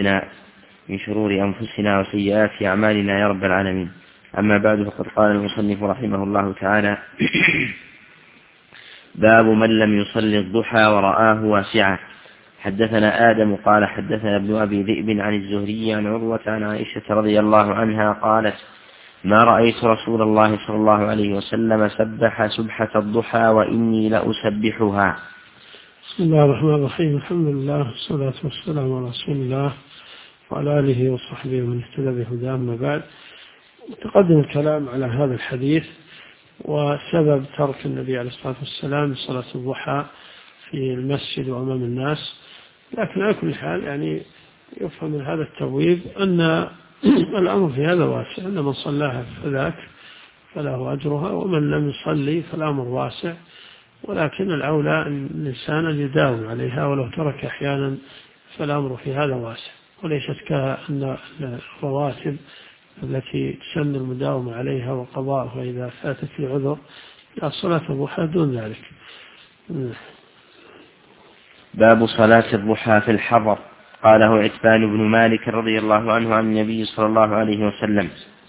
علمنا من شرور أنفسنا وسيئات أعمالنا يا رب العالمين. أما بعد، فقد قال المصنف رحمه الله تعالى: باب من لم يصلي الضحى ورآه واسعا. حدثنا آدم قال حدثنا ابن أبي ذئب عن الزهري عن عروة عن عائشة رضي الله عنها قالت: ما رأيت رسول الله صلى الله عليه وسلم سبح سبحة الضحى وإني لأسبحها. بسم الله الرحمن الرحيم. الحمد لله والصلاة والسلام على رسول الله وعلى آله وصحبه ومن اهتدى بهداه. أما بعد، تقدم الكلام على هذا الحديث وسبب ترك النبي عليه الصلاة والسلام صلاة الضحى في المسجد وأمام الناس. لكن على كل حال يعني يفهم من هذا التبويب أن الأمر في هذا واسع، أن من صلاها فذاك فله أجرها، ومن لم يصلي فالأمر واسع، ولكن الأولى أن الإنسان يداوم عليها، ولو ترك أحيانا فالأمر في هذا واسع، وليست كأن الرواتب التي تسن المداومة عليها وقضاءها إذا فاتت لعذر، لا صلاة الضحى دون ذلك. باب صلاة الضحى في الحضر. قاله عتبان بن مالك رضي الله عنه عن النبي صلى الله عليه وسلم.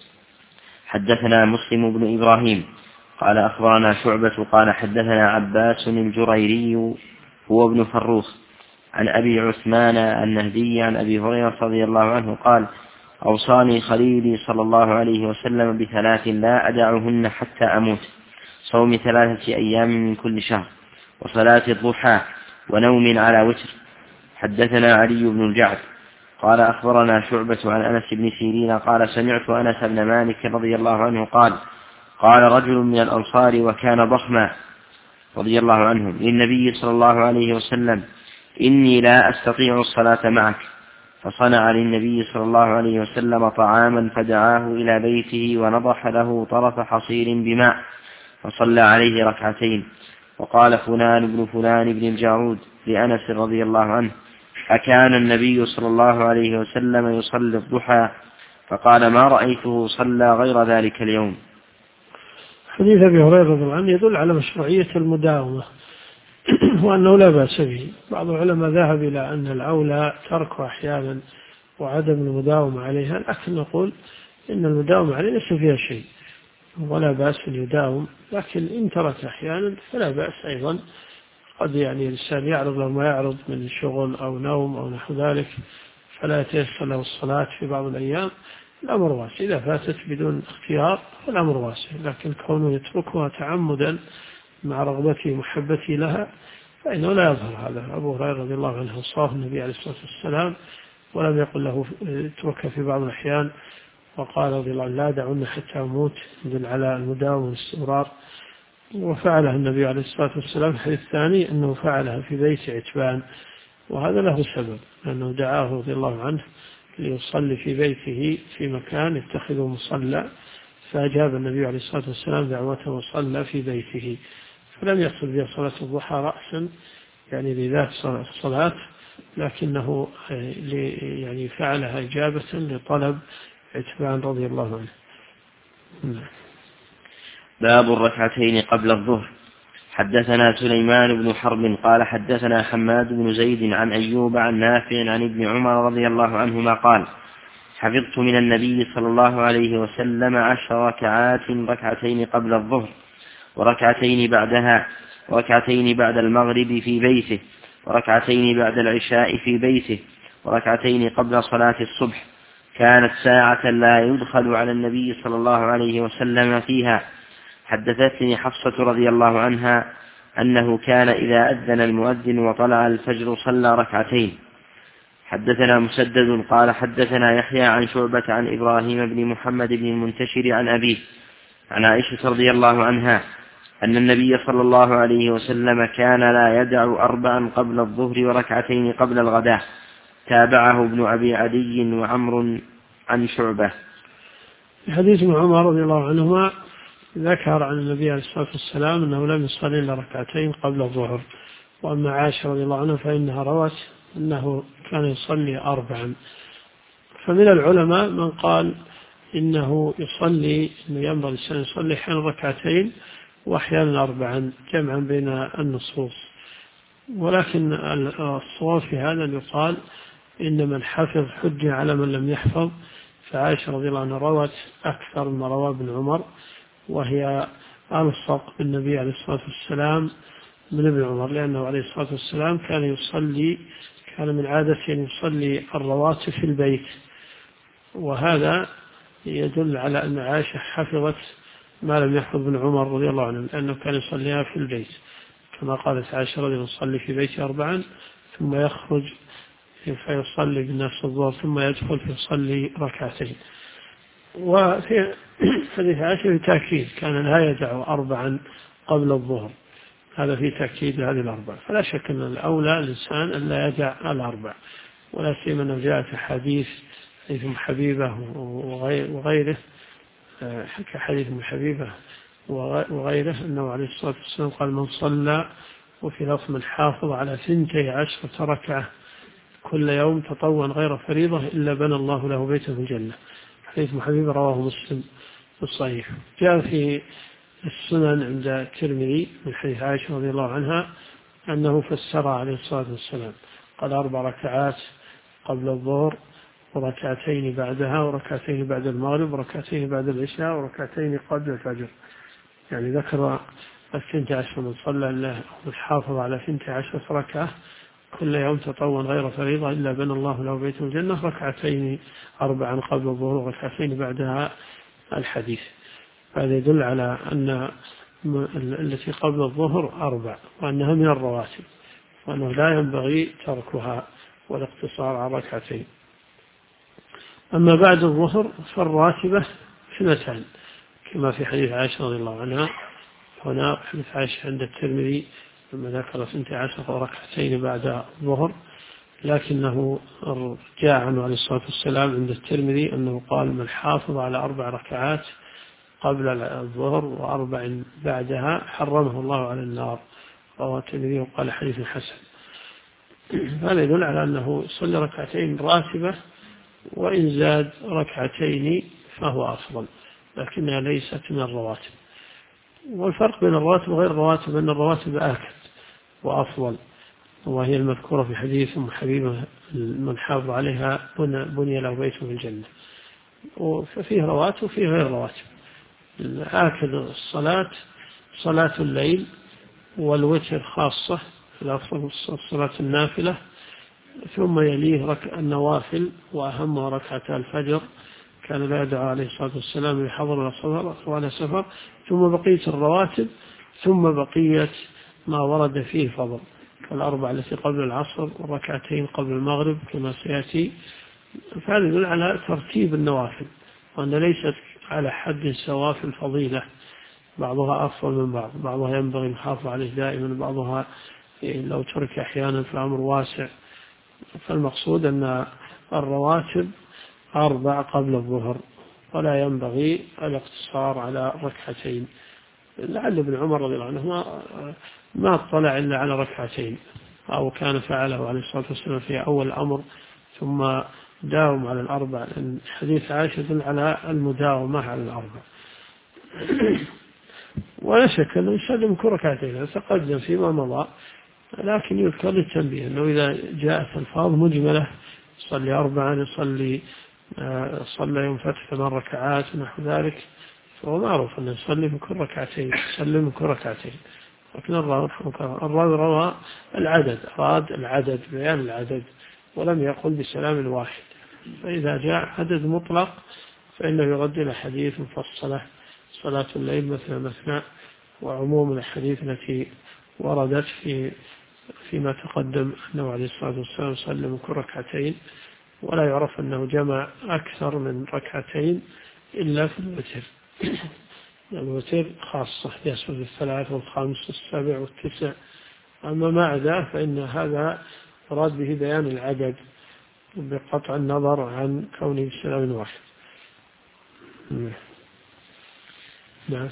حدثنا مسلم بن إبراهيم قال أخبرنا شعبة قال حدثنا عباس الجريري هو ابن فروخ عن أبي عثمان النهدي عن أبي هريرة رضي الله عنه قال: أوصاني خليلي صلى الله عليه وسلم بثلاث لا أدعهن حتى أموت: صوم 3 أيام من كل شهر، وصلاة الضحى، ونوم على وتر. حدثنا علي بن الجعد قال أخبرنا شعبة عن أنس بن سيرين قال: سمعت أنس بن مالك رضي الله عنه قال رجل من الأنصار وكان ضخما رضي الله عنهم للنبي صلى الله عليه وسلم: إني لا أستطيع الصلاة معك. فصنع للنبي صلى الله عليه وسلم طعاما فدعاه إلى بيته ونضح له طرف حصير بماء فصلى عليه 2 ركعتين. وقال فلان بن فلان بن الجارود لأنس رضي الله عنه: أكان النبي صلى الله عليه وسلم يصلي الضحى؟ فقال: ما رأيته صلى غير ذلك اليوم. حديث أبي هريرة رضي الله عنه يدل على مشروعية المداومة وأنه لا بأس به. بعض العلماء ذهب إلى أن الأولى تركه أحيانا وعدم المداومة عليها، لكن نقول إن المداومة عليها ليس فيها شيء ولا بأس أن يداوم، لكن إن ترك أحيانا فلا بأس أيضا. قد يعني الإنسان يعرض له ما يعرض من شغل أو نوم أو نحو ذلك فلا يتيسر له الصلاة في بعض الأيام، الأمر واسع. إذا فاتت بدون اختيار فالأمر واسع، لكن كونه يتركها تعمدا مع رغبته ومحبته لها فإنه لا يظهر هذا. أبو هريرة رضي الله عنه وصاه النبي عليه الصلاة والسلام ولم يقل له اتركها في بعض الأحيان، وقال رضي الله عنه: لا دعونا حتى أموت، يدل على المداومة والاستمرار. وفعلها النبي عليه الصلاة والسلام. الحديث الثاني أنه فعلها في بيت عتبان، وهذا له سبب، أنه دعاه رضي الله عنه ليصلي في بيته في مكان يتخذه مصلى، فأجاب النبي عليه الصلاة والسلام دعوته وصلى في بيته، فلم يقصد بها صلاة الضحى رأسا يعني لذات الصلاة، لكنه يعني فعلها إجابة لطلب عتبان رضي الله عنه. باب 2 ركعتين قبل الظهر. حدثنا سليمان بن حرب قال حدثنا حماد بن زيد عن أيوب عن نافع عن ابن عمر رضي الله عنهما قال: حفظت من النبي صلى الله عليه وسلم 10 ركعات: 2 قبل الظهر، 2 بعدها، 2 بعد المغرب في بيته، 2 بعد العشاء في بيته، 2 قبل صلاة الصبح. كانت ساعة لا يدخل على النبي صلى الله عليه وسلم فيها. حدثتني حفصة رضي الله عنها أنه كان إذا أذن المؤذن وطلع الفجر صلى 2. حدثنا مسدد قال حدثنا يحيى عن شعبة عن إبراهيم بن محمد بن المنتشر عن أبيه عن عائشة رضي الله عنها أن النبي صلى الله عليه وسلم كان لا يدع 4 قبل الظهر و2 قبل الغداء. تابعه ابن أبي عدي وعمر عن شعبة. في حديث ابن عمر رضي الله عنهما ذكر عن النبي عليه الصلاة والسلام أنه لم يصلي إلا 2 قبل الظهر. وأما عائشة رضي الله عنها فإنها روت أنه كان يصلي 4. فمن العلماء من قال إنه يصلي، إنه ينبغي الإنسان يصلي أحيانا 2 وأحيانا 4 جمعا بين النصوص. ولكن الصواب في هذا أن يقال إن من حفظ حج على من لم يحفظ. فعائشة رضي الله عنها روت أكثر مما روى ابن عمر، وهي ألصق بالنبي عليه الصلاة والسلام من ابن عمر، لأنه عليه الصلاة والسلام كان من عادته أن يصلي الرواتب في البيت، وهذا يدل على أن عائشة حفظت ما لم يحفظ ابن عمر رضي الله عنه، لأنه كان يصليها في البيت، كما قالت عائشة رضي الله عنها: يصلي في بيتي 4 ثم يخرج فيصلي بالناس الظهر ثم يدخل فيصلي 2 ركعات. وفي حديث عائشة في تأكيد كان لا يدع 4 قبل الظهر، هذا في تأكيد هذه 4. فلا شك أن الأولى الإنسان أن لا يدع 4، ولا سيما أنه جاءت حديث ابن حبيبة وغيره، حكى حديث ابن حبيبة وغيره أنه عليه الصلاة والسلام قال: من صلى، وفي لفظ من حافظ على 12 ركعة كل يوم تطوعا غير فريضة إلا بنى الله له بيتا في الجنة. حديث ابن حبيبة رواه مسلم في الصحيح. جاء في السنن عند الترمذي من حديث عائشة رضي الله عنها أنه فسر عليه الصلاة والسلام، قال: 4 ركعات قبل الظهر، وركعتين بعدها، وركعتين بعد المغرب، وركعتين بعد العشاء، وركعتين قبل الفجر. يعني ذكر 12. من صلى الله والحافظ على 12 ركعة كل يوم تطوعا غير فريضة إلا بنى الله له بيت الجنة، 4 قبل الظهر وركعتين بعدها الحديث. هذا يدل على أن التي قبل الظهر 4، وأنها من الرواتب، وأنه لا ينبغي تركها والاقتصار على 2. أما بعد الظهر فالراتبة 2 كما في حديث عائشة رضي الله عنها. هنا حديث عائشة عند الترمذي لما ذكر 12 ركعتين بعد الظهر، لكنه جاء عنه عليه الصلاة والسلام عند الترمذي أنه قال: من حافظ على 4 ركعات قبل الظهر و4 بعدها حرمه الله على النار. رواه الترمذي وقال: حديث حسن. هذا يدل على أنه يصلي 2 راتبة، وإن زاد 2 فهو أفضل، لكنها ليست من الرواتب. والفرق بين الرواتب وغير الرواتب أن الرواتب آكد وأفضل، وهي المذكورة في حديث أم حبيبة: من حافظ عليها بني له بيت في الجنة. ففيه رواتب وفيه غير رواتب. آكد الصلاة صلاة الليل والوتر خاصة، الأفضل صلاة النافلة، ثم يليه النوافل، وأهمها 2 الفجر، كان لا يدعو عليه الصلاة والسلام لحضر ولا سفر، ثم بقية الرواتب، ثم بقية ما ورد فيه فضل، كال4 التي قبل العصر، و2 قبل المغرب كما سيأتي. فهذا يدل على ترتيب النوافل، وأن ليست على حد سواء في الفضيلة، بعضها أفضل من بعض، بعضها ينبغي المحافظة عليه دائما، بعضها لو ترك أحيانا فالأمر واسع. فالمقصود أن الرواتب 4 قبل الظهر، ولا ينبغي الاقتصار على 2. لعل ابن عمر رضي الله عنه ما اطلع إلا على 2، أو كان فعله عليه الصلاة والسلام في أول الأمر ثم داوم على 4، لأن حديث عائشة يدل على المداومة على 4. ولا شك أنه يسلم كل 2 تقدم فيما مضى، لكن يذكر للتنبيه أنه إذا جاءت الفاظ مجملة يصلي 4، صلى يوم فتح 8 ركعات ونحو ذلك، فهو معروف أنه يصلي من كل 2، يسلم من كل 2. لكن الراوي روى العدد، أراد العدد، بيان العدد، ولم يقل بسلام واحد. فإذا جاء عدد مطلق فإنه يرد إلى حديث مفصلة: صلاة الليل مثنى، وعموم الحديث التي وردت فيما تقدم أنه عليه الصلاة والسلام صلى من كل 2، ولا يعرف أنه جمع أكثر من 2 إلا في الوتر. الوتر خاصة يسبب 3 و5 و7 و9، أما ما عدا فإن هذا أراد به بيان العدد بقطع النظر عن كونه بسلام واحد. نعم.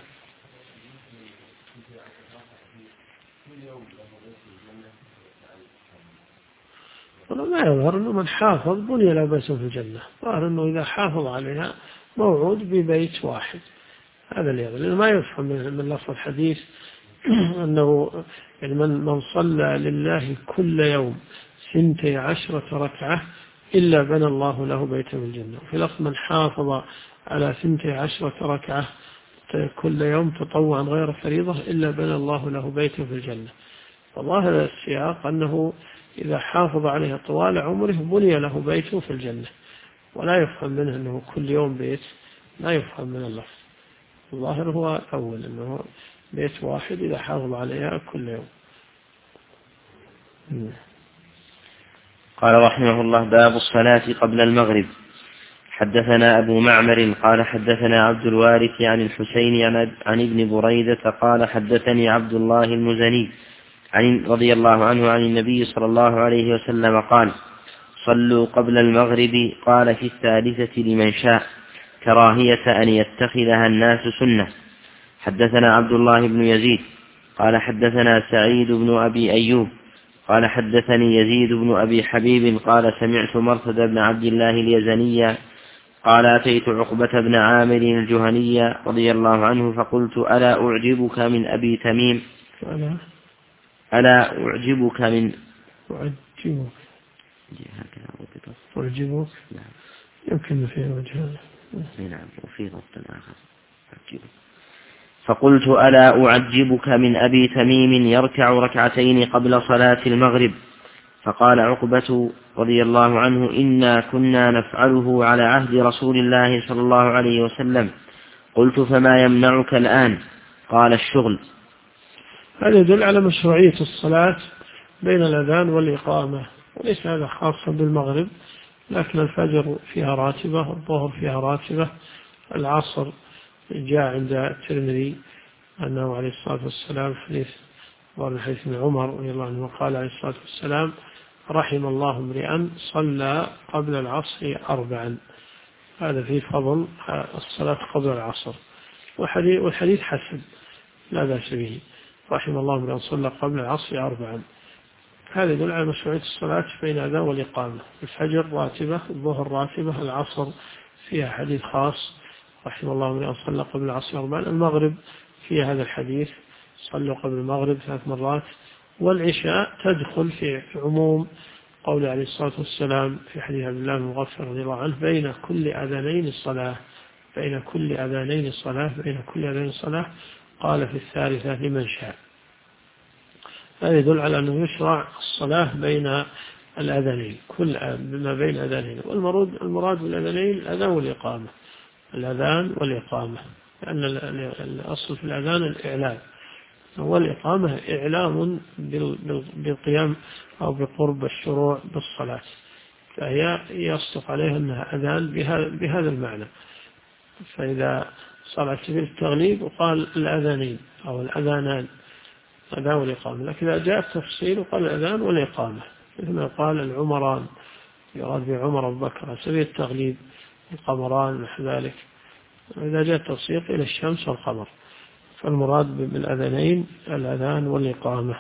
ما يظهر أنه من حافظ بني له بيت في الجنة، ظهر أنه إذا حافظ عليها موعود ببيت واحد، هذا اللي يظهر. لأنه ما يفهم من لفظ الحديث أنه يعني من صلى لله كل يوم 12 ركعة إلا بنى الله له بيتا في الجنة. في لفظ من حافظ على 12 ركعة كل يوم تطوعا غير فريضة إلا بنى الله له بيتا في الجنة. فظاهر السياق أنه إذا حافظ عليها طوال عمره بني له بيت في الجنة، ولا يفهم منه أنه كل يوم بيت، لا يفهم من اللفظ. الظاهر هو الأول أنه بيت واحد إذا حافظ عليها كل يوم. قال رحمه الله: باب الصلاة قبل المغرب. حدثنا أبو معمر قال حدثنا عبد الوارث عن الحسين عن ابن بريدة قال حدثني عبد الله المزني رضي الله عنه عن النبي صلى الله عليه وسلم قال: صلوا قبل المغرب. قال في الثالثة لمن شاء، كراهية أن يتخذها الناس سنة. حدثنا عبد الله بن يزيد قال حدثنا سعيد بن أبي أيوب قال حدثني يزيد بن أبي حبيب قال سمعت مرثد بن عبد الله اليزني قال أتيت عقبة بن عامر الجهني رضي الله عنه فقلت: ألا أعجبك من أبي تميم؟ ألا أعجبك من أعجبك يمكن في وجه. نعم، وفي ضبط آخر. فقلت: ألا أعجبك من أبي تميم يركع ركعتين قبل صلاة المغرب؟ فقال عقبة رضي الله عنه: إنا كنا نفعله على عهد رسول الله صلى الله عليه وسلم. قلت: فما يمنعك الآن؟ قال: الشغل. هذا يدل على مشروعية الصلاة بين الأذان والإقامة، وليس هذا خاصا بالمغرب، لكن الفجر فيها راتبة، الظهر فيها راتبة، العصر جاء عند الترمذي أنه عليه الصلاة والسلام حديث ابن عمر رضي الله عنه قال عليه الصلاة والسلام: رحم الله امرئا صلى قبل العصر 4. هذا فيه فضل الصلاة قبل العصر، والحديث حسن لا بأس به. رحم الله امرئا صلى قبل العصر 4. هذا يدل على مشروعية الصلاة بين الأذان والإقامة. الفجر راتبة، الظهر راتبة، العصر فيها حديث خاص رحم الله امرئا صلى قبل العصر 4. المغرب فيها هذا الحديث صلوا قبل المغرب 3 مرات. والعشاء تدخل في عموم قول عليه الصلاة والسلام في حديث عبد الله بن مغفر رضي الله عنه: بين كل أذانين الصلاة، بين كل أذانين الصلاة، بين كل أذانين الصلاة. قال في الثالثة لمن شاء. هذا يدل على أنه يشرع الصلاة بين الأذانين، كل ما بين أذانين. والمراد بالأذانين الأذان والإقامة، الأذان والإقامة، لأن الأصل في الأذان الإعلام، والإقامة إعلام بالقيام أو بقرب الشروع بالصلاة، فهي يصدق عليها أنها أذان بهذا المعنى. فإذا صار على سبيل التغليب وقال الأذانين أو الأذانان، الأذان والإقامة. لكن إذا جاء التفصيل وقال الأذان والإقامة، مثل ما قال العمران، يراد بعمر أبو بكر على سبيل التغليب، القمران نحو ذلك. إذا جاء التفصيل إلى الشمس والقمر، فالمراد بالأذانين الأذان والإقامة.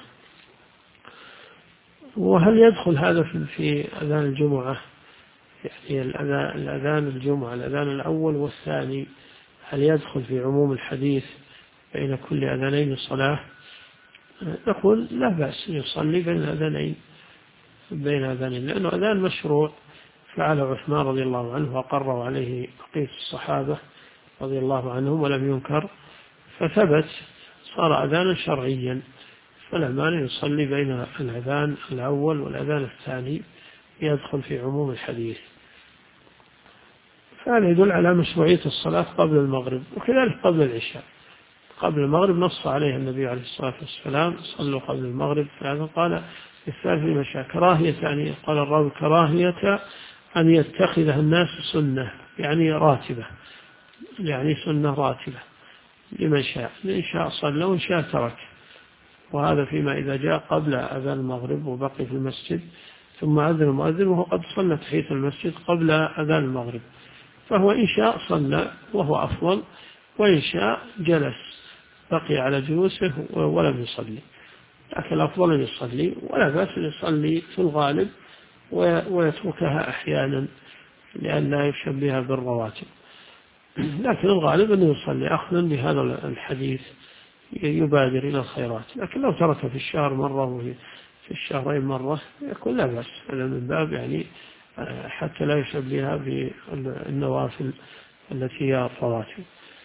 وهل يدخل هذا في أذان الجمعة؟ يعني الأذان الجمعة، الأذان الأول والثاني، هل يدخل في عموم الحديث بين كل أذانين الصلاة؟ نقول لا بأس يصلي بين أذانين، لأنه أذان مشروع فعله عثمان رضي الله عنه وقروا عليه بقية الصحابة رضي الله عنهم ولم ينكر، فثبت صار أذانا شرعيا، فلا مانع يصلي بين الأذان الأول والأذان الثاني، يدخل في عموم الحديث. فهذا يدل على مشروعية الصلاة قبل المغرب، وكذلك قبل العشاء. قبل المغرب نص عليه النبي عليه الصلاة والسلام: صلوا قبل المغرب. فهذا قال في الثالث لمشاء، كراهية، يعني قال الراوي: كراهية أن يتخذها الناس سنة، يعني راتبة، يعني سنة راتبة لمن شاء، إن شاء صلى وإن شاء ترك. وهذا فيما إذا جاء قبل أذان المغرب وبقي في المسجد ثم أذن المؤذن وهو قد صلى تحية المسجد قبل أذان المغرب، فهو إن شاء صلى وهو أفضل، وإن شاء جلس بقي على جلوسه ولم يصلي. لكن الأفضل أن يصلي، ولا بأس أن يصلي في الغالب ويتركها أحيانا لأن لا يشبهها بالرواتب، لكن الغالب أنه يصلي أخذا بهذا الحديث، يبادر إلى الخيرات. لكن لو ترك في الشهر مرة وفي الشهرين مرة يكون لا بأس، هذا من باب يعني حتى لا يشبهها بالنوافل التي هي الرواتب.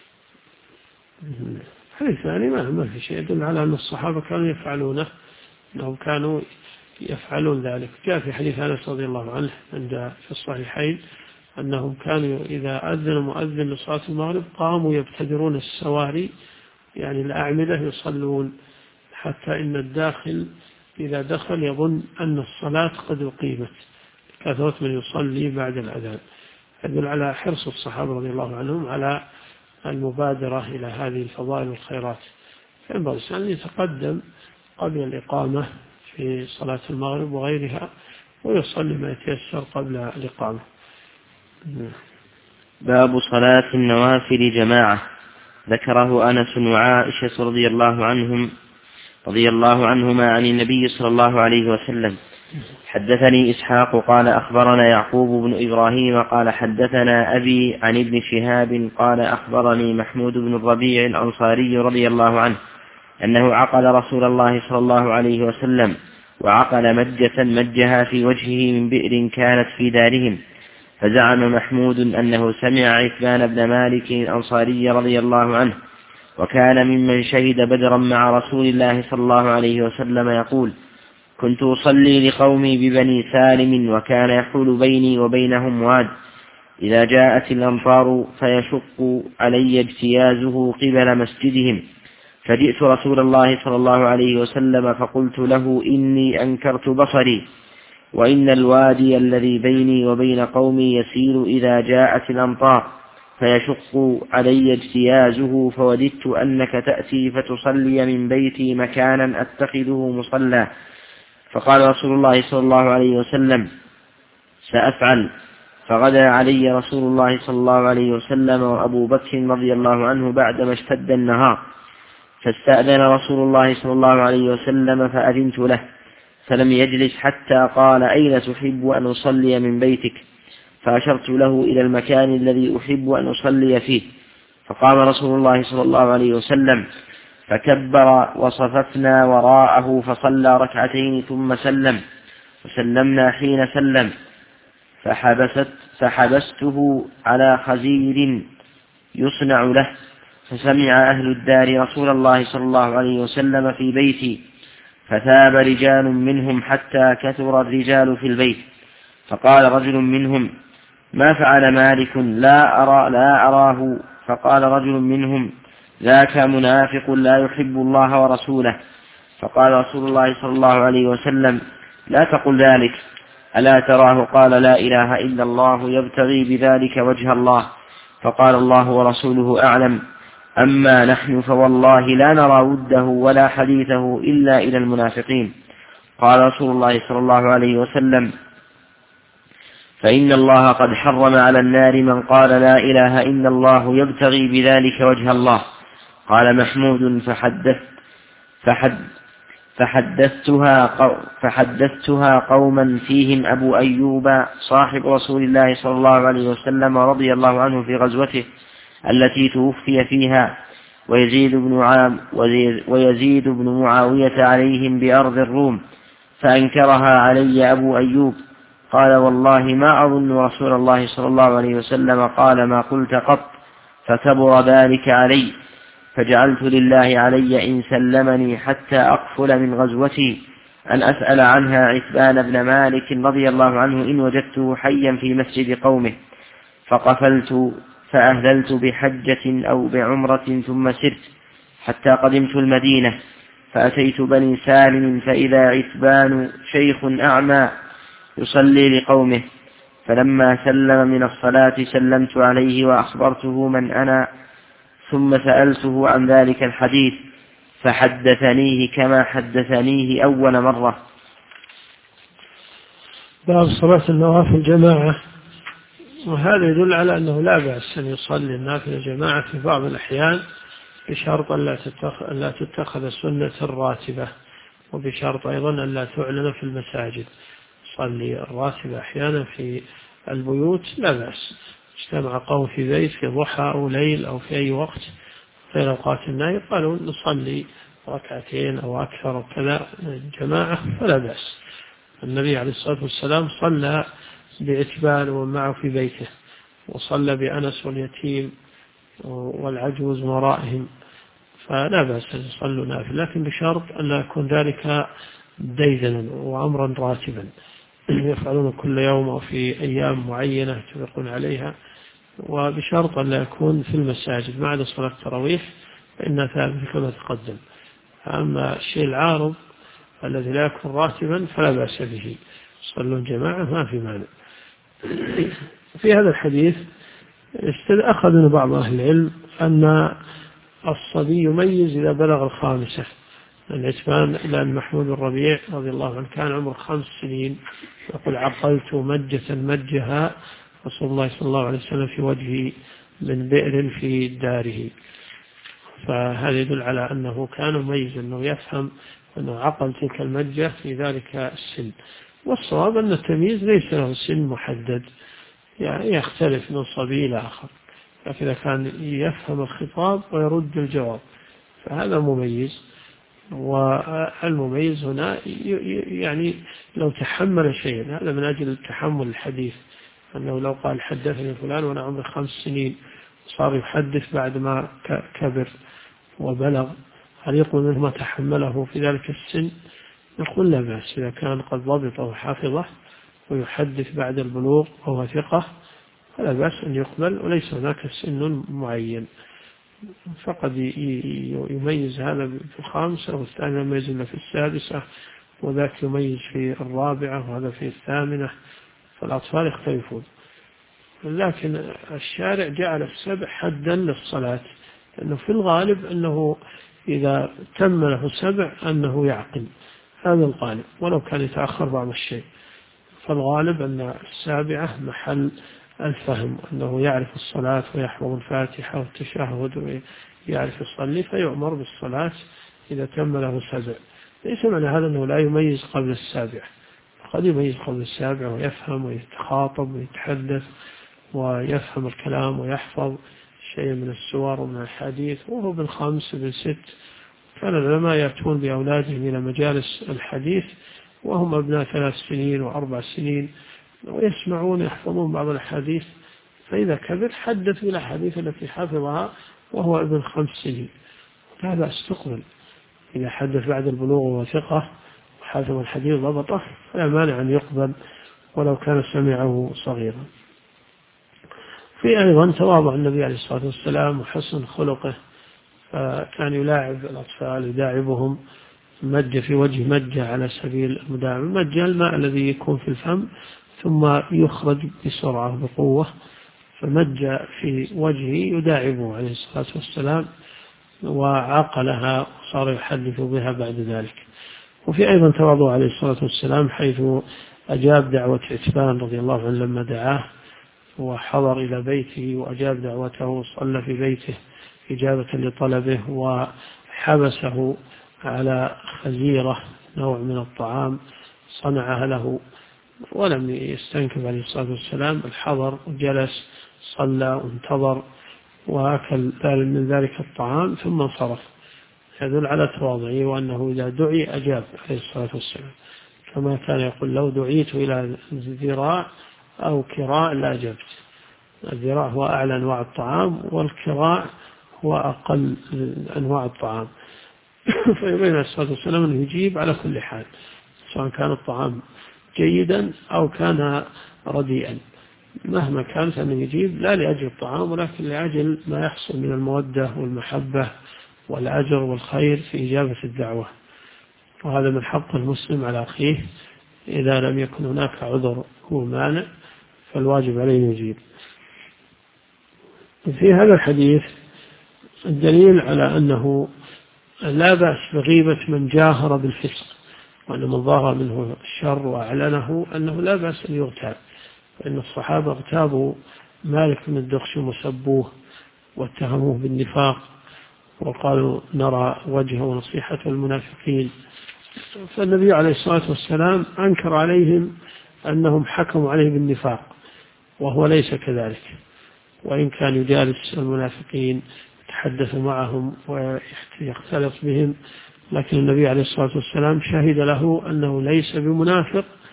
الحديث الثاني ما في شيء يدل على أن الصحابة كانوا يفعلونه، أنهم كانوا يفعلون ذلك. جاء في حديث أنس رضي الله عنه عند في الصحيحين أنهم كانوا إذا أذن مؤذن لصلاة المغرب قاموا يبتدرون السواري، يعني الأعمدة، يصلون، حتى إن الداخل إذا دخل يظن أن الصلاة قد أقيمت، كثرة من يصلي بعد الأذان. يدل على حرص الصحابة رضي الله عنهم على المبادرة إلى هذه الفضائل والخيرات. فينبغي أن يتقدم قبل الإقامة في صلاة المغرب وغيرها، ويصلي ما يتيسر قبل الإقامة. باب صلاة النوافل جماعة. ذكره أنس وعائشة رضي الله عنهما عن النبي صلى الله عليه وسلم. حدثني إسحاق قال أخبرنا يعقوب بن إبراهيم قال حدثنا أبي عن ابن شهاب قال أخبرني محمود بن الربيع الأنصاري رضي الله عنه أنه عقل رسول الله صلى الله عليه وسلم، وعقل مجة مجها في وجهه من بئر كانت في دارهم. فزعم محمود أنه سمع عثمان بن مالك الأنصاري رضي الله عنه، وكان ممن شهد بدرا مع رسول الله صلى الله عليه وسلم، يقول: كنت أصلي لقومي ببني سالم، وكان يحول بيني وبينهم واد، إذا جاءت الأمطار فيشق علي اجتيازه قبل مسجدهم، فجئت رسول الله صلى الله عليه وسلم فقلت له: إني أنكرت بصري، وإن الوادي الذي بيني وبين قومي يسيل إذا جاءت الأمطار فيشق علي اجتيازه، فوددت أنك تأتي فتصلي من بيتي مكانا أتخذه مصلى. فقال رسول الله صلى الله عليه وسلم: سأفعل. فغدا علي رسول الله صلى الله عليه وسلم وأبو بكر رضي الله عنه بعدما اشتد النهار، فاستأذن رسول الله صلى الله عليه وسلم فأذنت له، فلم يجلس حتى قال: أين تحب أن أصلي من بيتك؟ فأشرت له إلى المكان الذي أحب أن أصلي فيه. فقام رسول الله صلى الله عليه وسلم فكبر، وصففنا وراءه فصلى ركعتين ثم سلم، وسلمنا حين سلم، فحبسته على خزير يصنع له، فسمع أهل الدار رسول الله صلى الله عليه وسلم في بيتي، فثاب رجال منهم حتى كثر الرجال في البيت. فقال رجل منهم: ما فعل مالك؟ لا أراه. فقال رجل منهم: ذاك منافق لا يحب الله ورسوله. فقال رسول الله صلى الله عليه وسلم: لا تقل ذلك، ألا تراه قال: لا إله إلا الله يبتغي بذلك وجه الله. فقال: الله ورسوله أعلم، أما نحن فوالله لا نرى وده ولا حديثه إلا إلى المنافقين. قال رسول الله صلى الله عليه وسلم: فإن الله قد حرم على النار من قال لا إله إلا الله يبتغي بذلك وجه الله. قال محمود: فحدثتها قوما فيهم أبو أيوب صاحب رسول الله صلى الله عليه وسلم رضي الله عنه في غزوته التي توفي فيها، ويزيد بن معاوية عليهم بأرض الروم، فأنكرها علي أبو أيوب. قال: والله ما أظن رسول الله صلى الله عليه وسلم قال ما قلت قط، فكبر ذلك علي، فجعلت لله علي إن سلمني حتى أقفل من غزوتي أن أسأل عنها عثمان بن مالك رضي الله عنه إن وجدته حيا في مسجد قومه. فقفلت فأهللت بحجة أو بعمرة، ثم سرت حتى قدمت المدينة، فأتيت بني سالم، فإذا عثمان شيخ أعمى يصلي لقومه، فلما سلم من الصلاة سلمت عليه وأخبرته من أنا، ثم سألته عن ذلك الحديث فحدثنيه كما حدثنيه أول مرة. باب صلاة النوافل جماعة. وهذا يدل على أنه لا بأس أن يصلي النافلة جماعة في بعض الأحيان، بشرط أن لا تتخذ السنة الراتبة، وبشرط أيضا أن لا تعلن في المساجد. صلي الراتبة أحيانا في البيوت لا بأس، اجتمع قوم في بيت في ضحى أو ليل أو في أي وقت غير أوقات النهي، قالوا نصلي ركعتين أو أكثر أو كذا جماعة، فلا بأس. النبي عليه الصلاة والسلام بعتبان ومن معه في بيته، وصلى بأنس واليتيم والعجوز ورائهم، فلا بأس أن يصلوا نافلة، لكن بشرط أن لا يكون ذلك ديدنا وأمرا راتبا يفعلون كل يوم أو في أيام معينة يتفقون عليها، وبشرط أن لا يكون في المساجد ما عدا صلاة التراويح فإنها ثابتة كما تقدم. أما الشيء العارض الذي لا يكون راتبا فلا بأس به، يصلون جماعة ما في مانع. في هذا الحديث أخذ من بعض أهل العلم أن الصبي يميز إذا بلغ الخامسة. العتبان لأن محمود الربيع رضي الله عنه كان عمره 5 سنين يقول عقلت مجة مجها رسول الله صلى الله عليه وسلم في وجهه من بئر في داره، فهذا يدل على أنه كان مميز، أنه يفهم أنه عقل تلك المجة في ذلك السن. والصواب أن التمييز ليس له سن محدد، يعني يختلف من صبي إلى آخر، لكن إذا كان يفهم الخطاب ويرد الجواب فهذا مميز. والمميز هنا يعني لو تحمل شيئا، هذا من أجل تحمل الحديث، أنه لو قال حدثني فلان وأنا عمري 5 سنين صار يحدث بعد ما كبر وبلغ، هل يقول منه ما تحمله في ذلك السن؟ نقول لا بأس إذا كان قد ضبطه وحافظه ويحدث بعد البلوغ وهو ثقة فلا بأس أن يقبل، وليس هناك سن معين. فقد يميز هذا في 5 والثاني يميز إلا في 6 وذاك يميز في 4 وهذا في 8، فالأطفال يختلفون. لكن الشارع جعل 7 حدا للصلاة، لأنه في الغالب أنه إذا تم له 7 أنه يعقل، هذا الغالب ولو كان يتأخر بعض الشيء، فالغالب أن 7 محل الفهم، أنه يعرف الصلاة ويحفظ الفاتحة والتشهد ويعرف يصلي فيؤمر بالصلاة إذا تم له 7. ليس معنى هذا أنه لا يميز قبل 7، قد يميز قبل 7 ويفهم ويتخاطب ويتحدث ويفهم الكلام ويحفظ شيء من السور ومن الحديث وهو بال5 بال6. كان العلماء يأتون بأولادهم إلى مجالس الحديث وهم أبناء 3 سنين و4 سنين ويسمعون يحفظون بعض الحديث، فإذا كبر حدث إلى الحديث التي حفظها وهو ابن 5 سنين، هذا استقبل. إذا حدث بعد البلوغ وثقة وحفظ الحديث ضبطه فلا مانع أن يقبل ولو كان سمعه صغيرا. في أيضا تواضع النبي عليه الصلاة والسلام وحسن خلقه، كان يلاعب الأطفال يداعبهم مجة في وجه مجة على سبيل المداعبة. مجة الماء الذي يكون في الفم ثم يخرج بسرعة بقوة، فمجة في وجهه يداعبه عليه الصلاة والسلام وعقلها وصار يحدث بها بعد ذلك. وفي أيضا تواضع عليه الصلاة والسلام حيث أجاب دعوة عتبان رضي الله عنه لما دعاه وحضر إلى بيته وأجاب دعوته وصلى في بيته إجابة لطلبه، وحبسه على خزيرة نوع من الطعام صنعها له ولم يستنكف عليه الصلاة والسلام، الحضر وجلس صلى وانتظر وأكل من ذلك الطعام ثم انصرف. يدل على تواضعه وأنه إذا دعي أجاب عليه الصلاة والسلام، كما كان يقول لو دعيت إلى ذراع أو كراع لا أجبت. الذراع هو أعلى أنواع الطعام والكراع هو أقل أنواع الطعام فيبين عليه الصلاة والسلام أنه يجيب على كل حال سواء كان الطعام جيدا أو كان رديئا، مهما كانت أنه يجيب لا لأجل الطعام ولكن لأجل ما يحصل من المودة والمحبة والأجر والخير في إجابة الدعوة. وهذا من حق المسلم على أخيه، إذا لم يكن هناك عذر ومانع فالواجب عليه يجيب. في هذا الحديث الدليل على أنه لا بأس بغيبة من جاهر بالفسق، وأن من ظهر منه الشر وأعلنه أنه لا بأس أن يغتاب، فإن الصحابة اغتابوا مالك بن الدخشم وسبوه واتهموه بالنفاق وقالوا نرى وجهه ونصيحة المنافقين، فالنبي عليه الصلاة والسلام أنكر عليهم أنهم حكموا عليه بالنفاق وهو ليس كذلك، وإن كان يجالس المنافقين يتحدث معهم ويختلط بهم، لكن النبي عليه الصلاة والسلام شهد له أنه ليس بمنافق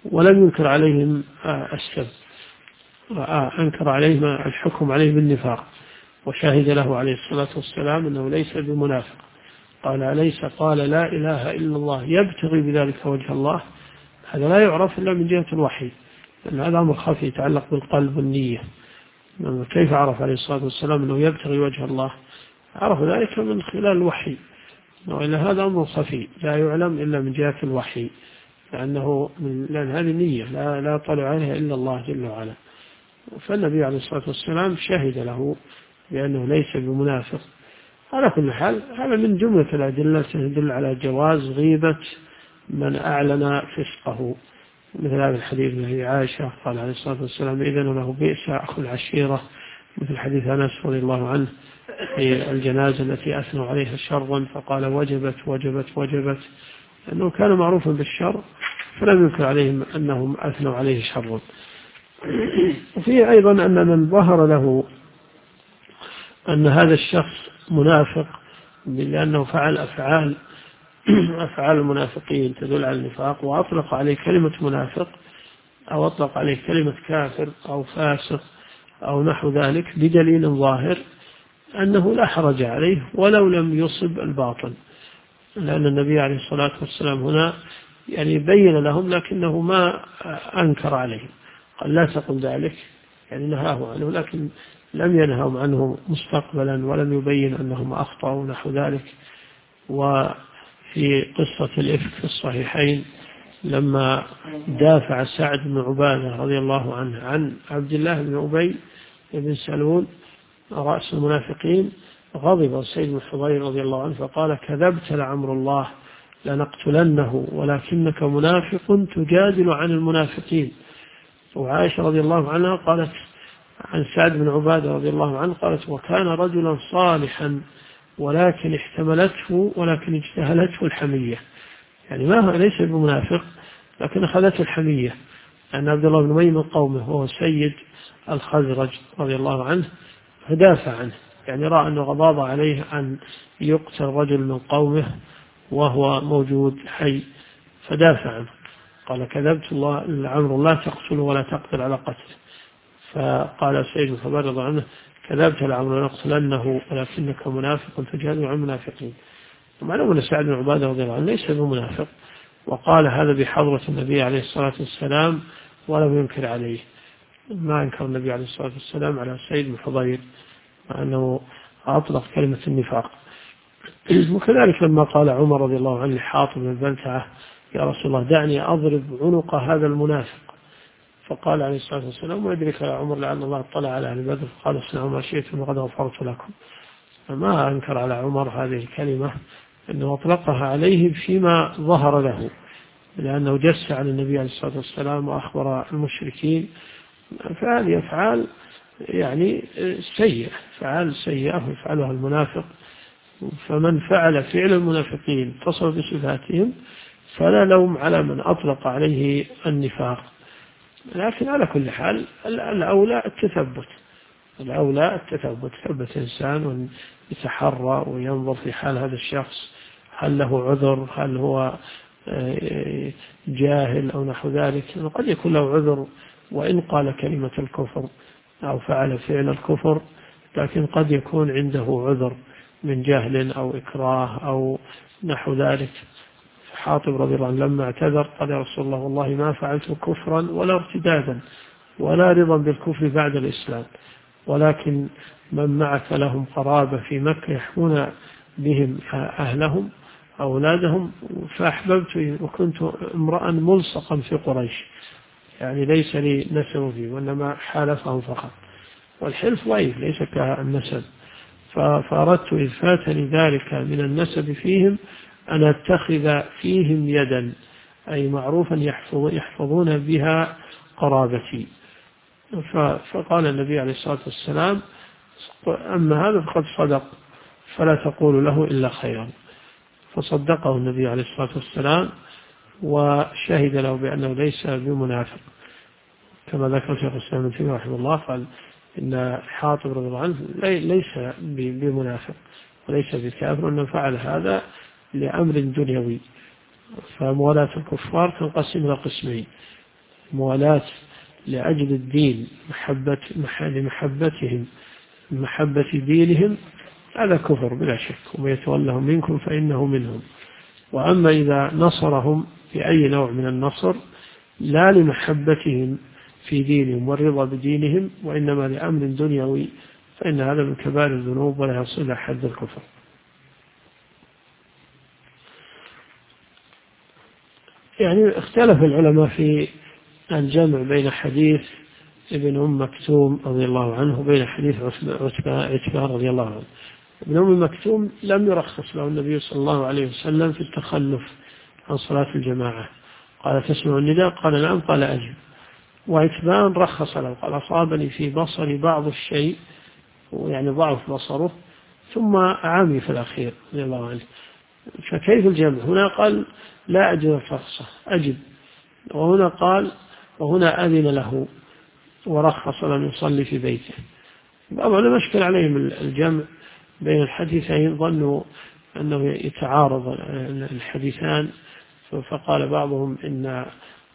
ولم ينكر عليهم السب، أنكر عليهم الحكم عليه بالنفاق، وشهد له عليه الصلاة والسلام أنه ليس بمنافق. قال أليس قال لا إله إلا الله يبتغي بذلك وجه الله؟ هذا لا يعرف إلا من جهة الوحي، لأن هذا أمر خفي يتعلق بالقلب والنية. كيف عرف عليه الصلاة والسلام أنه يبتغي وجه الله؟ عرف ذلك من خلال الوحي، وإلا هذا أمر خفي لا يعلم إلا من جهة الوحي، لأن هذه نية لا يطلع عليها إلا الله جل وعلا. فالنبي عليه الصلاة والسلام شهد له بأنه ليس بمنافق. على كل حال هذا من جملة الأدلة تدل على جواز غيبة من أعلن فسقه، مثل هذا الحديث من عائشة قال عليه الصلاة والسلام إذن له بئس أخو العشيرة، مثل حديث أنس رضي الله عنه في الجنازة التي أثنوا عليها شرا فقال وجبت وجبت وجبت، لأنه كان معروفا بالشر فلم ينكر عليهم أنهم أثنوا عليه شرا. وفيه أيضا أن من ظهر له أن هذا الشخص منافق لأنه فعل أفعال المنافقين تدل على النفاق، وأطلق عليه كلمة منافق أو أطلق عليه كلمة كافر أو فاسق أو نحو ذلك بدليل ظاهر، أنه لا حرج عليه ولو لم يصب الباطل، لأن النبي عليه الصلاة والسلام هنا يعني بين لهم لكنه ما أنكر عليهم، قال لا تقل ذلك، يعني نهاه عنه لكن لم ينههم عنه مستقبلا ولم يبين أنهم أخطأوا نحو ذلك. وفي قصة الإفك في الصحيحين لما دافع سعد بن عبادة رضي الله عنه عن عبد الله بن أبي بن سلول رأس المنافقين، غضب السيد بن حضير رضي الله عنه فقال كذبت لعمر الله لنقتلنه ولكنك منافق تجادل عن المنافقين. وعائشة رضي الله عنها قالت عن سعد بن عبادة رضي الله عنه قالت وكان رجلا صالحا ولكن اجتهلته الحمية، يعني ما هو ليس بمنافق لكن أخذته الحمية، أن عبد الله بن أبي من قومه وهو سيد الخزرج رضي الله عنه فدافع عنه، يعني رأى أنه غضاض عليه أن يقتل رجل من قومه وهو موجود حي فدافع عنه، قال كذبت الله لعمر لا تقتل ولا تقتل على قتله. فقال سيد الخبر رضي الله عنه كذبت لعمر لنقتلنه ولكنك منافق تجادل عن المنافقين. ومعلوم أن سعد بن عبادة رضي الله عنه ليس بمنافق، وقال هذا بحضرة النبي عليه الصلاة والسلام ولم ينكر عليه، ما أنكر النبي عليه الصلاة والسلام على سيد بن حضير مع أنه أطلق كلمة النفاق. وكذلك لما قال عمر رضي الله عنه لحاطب بن بلتعة يا رسول الله دعني أضرب عنق هذا المنافق، فقال عليه الصلاة والسلام ويدرك يا عمر لعل الله اطلع على أهل بدر فقال اصنعوا ما شئتم وقد غفرت لكم. فما أنكر على عمر هذه الكلمة، أنه أطلقها عليه فيما ظهر له، لأنه جس على النبي عليه الصلاة والسلام وأخبر المشركين، فهذه أفعال يعني سيئة، أفعال سيئة يفعلها المنافق، فمن فعل فعل المنافقين اتصل بصفاتهم فلا لوم على من أطلق عليه النفاق. لكن على كل حال الأولى التثبت، ثبت إنسان وأن يتحرى وينظر في حال هذا الشخص هل له عذر، هل هو جاهل أو نحو ذلك. قد يكون له عذر وإن قال كلمة الكفر أو فعل فعل الكفر، لكن قد يكون عنده عذر من جهل أو إكراه أو نحو ذلك. حاطب رضي الله عنه لما اعتذر قال يا رسول الله والله ما فعلت كفرا ولا ارتدادا ولا رضا بالكفر بعد الإسلام، ولكن من معك لهم قرابة في مكة يحمون بهم أهلهم أولادهم فأحببت وكنت امرأ ملصقا في قريش، يعني ليس لي نسب فيه وإنما حالفهم فقط، والحلف ضعيف ليس كالنسب، فأردت إذ فاتني ذلك من النسب فيهم أن أتخذ فيهم يدا، أي معروفا يحفظون بها قرابتي. فقال النبي عليه الصلاة والسلام أما هذا فقد صدق فلا تقول له إلا خيرا، فصدقه النبي عليه الصلاة والسلام وشهد له بأنه ليس بمنافق، كما ذكر شيخ الإسلام ابن تيمية رحمه الله قال إن حاطب رضي الله عنه ليس بمنافق وليس بكافر، وأنه فعل هذا لأمر دنيوي. فموالاة الكفار تنقسم إلى قسمين، موالاة لأجل الدين، لمحبتهم، محبة دينهم، هذا كفر بلا شك، ومن يتولهم منكم فإنه منهم. وأما إذا نصرهم بأي نوع من النصر لا لمحبتهم في دينهم والرضا بدينهم، وإنما لأمر دنيوي، فإن هذا من كبائر الذنوب ولا يصل إلى حد الكفر. يعني اختلف العلماء في الجمع بين حديث ابن أم مكتوم رضي الله عنه وبين حديث عتبة رضي الله عنه. ابن أم مكتوم لم يرخص له النبي صلى الله عليه وسلم في التخلف عن صلاة الجماعة، قال تسمع النداء؟ قال نعم، قال أجب. وعتبان رخص له، قال أصابني في بصري بعض الشيء، يعني ضعف بصره، ثم عمي في الأخير رضي الله عنه. فكيف الجمع؟ هنا قال لا أجد الرخصة، أجب، وهنا قال وهنا أذن له ورخص لم يصلي في بيته. بعض العلماء أشكل عليهم الجمع بين الحديثين، ظنوا أنه يتعارض الحديثان، فقال بعضهم إن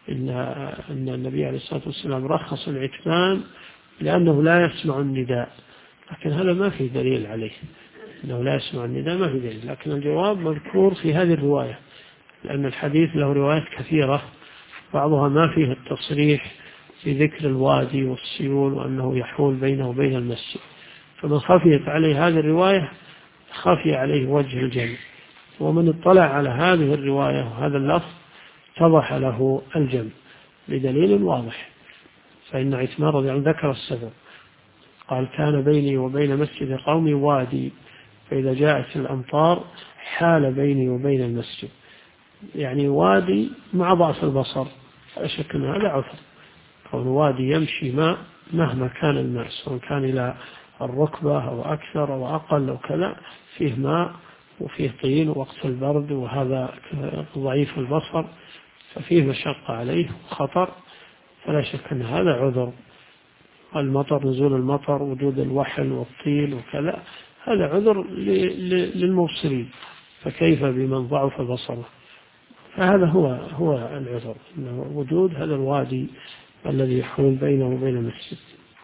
النبي عليه الصلاة والسلام رخص العتبان لأنه لا يسمع النداء، لكن هذا ما في دليل عليه، أنه لا يسمع النداء ما في دليل، لكن الجواب مذكور في هذه الرواية، لأن الحديث له روايات كثيرة بعضها ما فيه التصريح في ذكر الوادي والسيول وأنه يحول بينه وبين المسجد، فمن خفيت عليه هذه الرواية خفي عليه وجه الجمع، ومن اطلع على هذه الرواية وهذا اللفظ اتضح له الجمع بدليل واضح. فإن عثمان رضي الله عنه ذكر السبب، قال كان بيني وبين مسجد قومي وادي، فإذا جاءت الأمطار حال بيني وبين المسجد، يعني وادي مع ضعف البصر، لا شك أن هذا عذر، كون وادي يمشي ماء مهما كان الماء، سواء كان إلى الركبة أو أكثر أو أقل أو كذا، فيه ماء وفيه طين وقت البرد، وهذا ضعيف البصر ففيه مشقة عليه وخطر، فلا شك أن هذا عذر. المطر، نزول المطر، وجود الوحل والطين وكذا، هذا عذر للمبصرين، فكيف بمن ضعف بصره؟ فهذا هو العذر، إنه وجود هذا الوادي الذي يحول بينه وبين المسجد.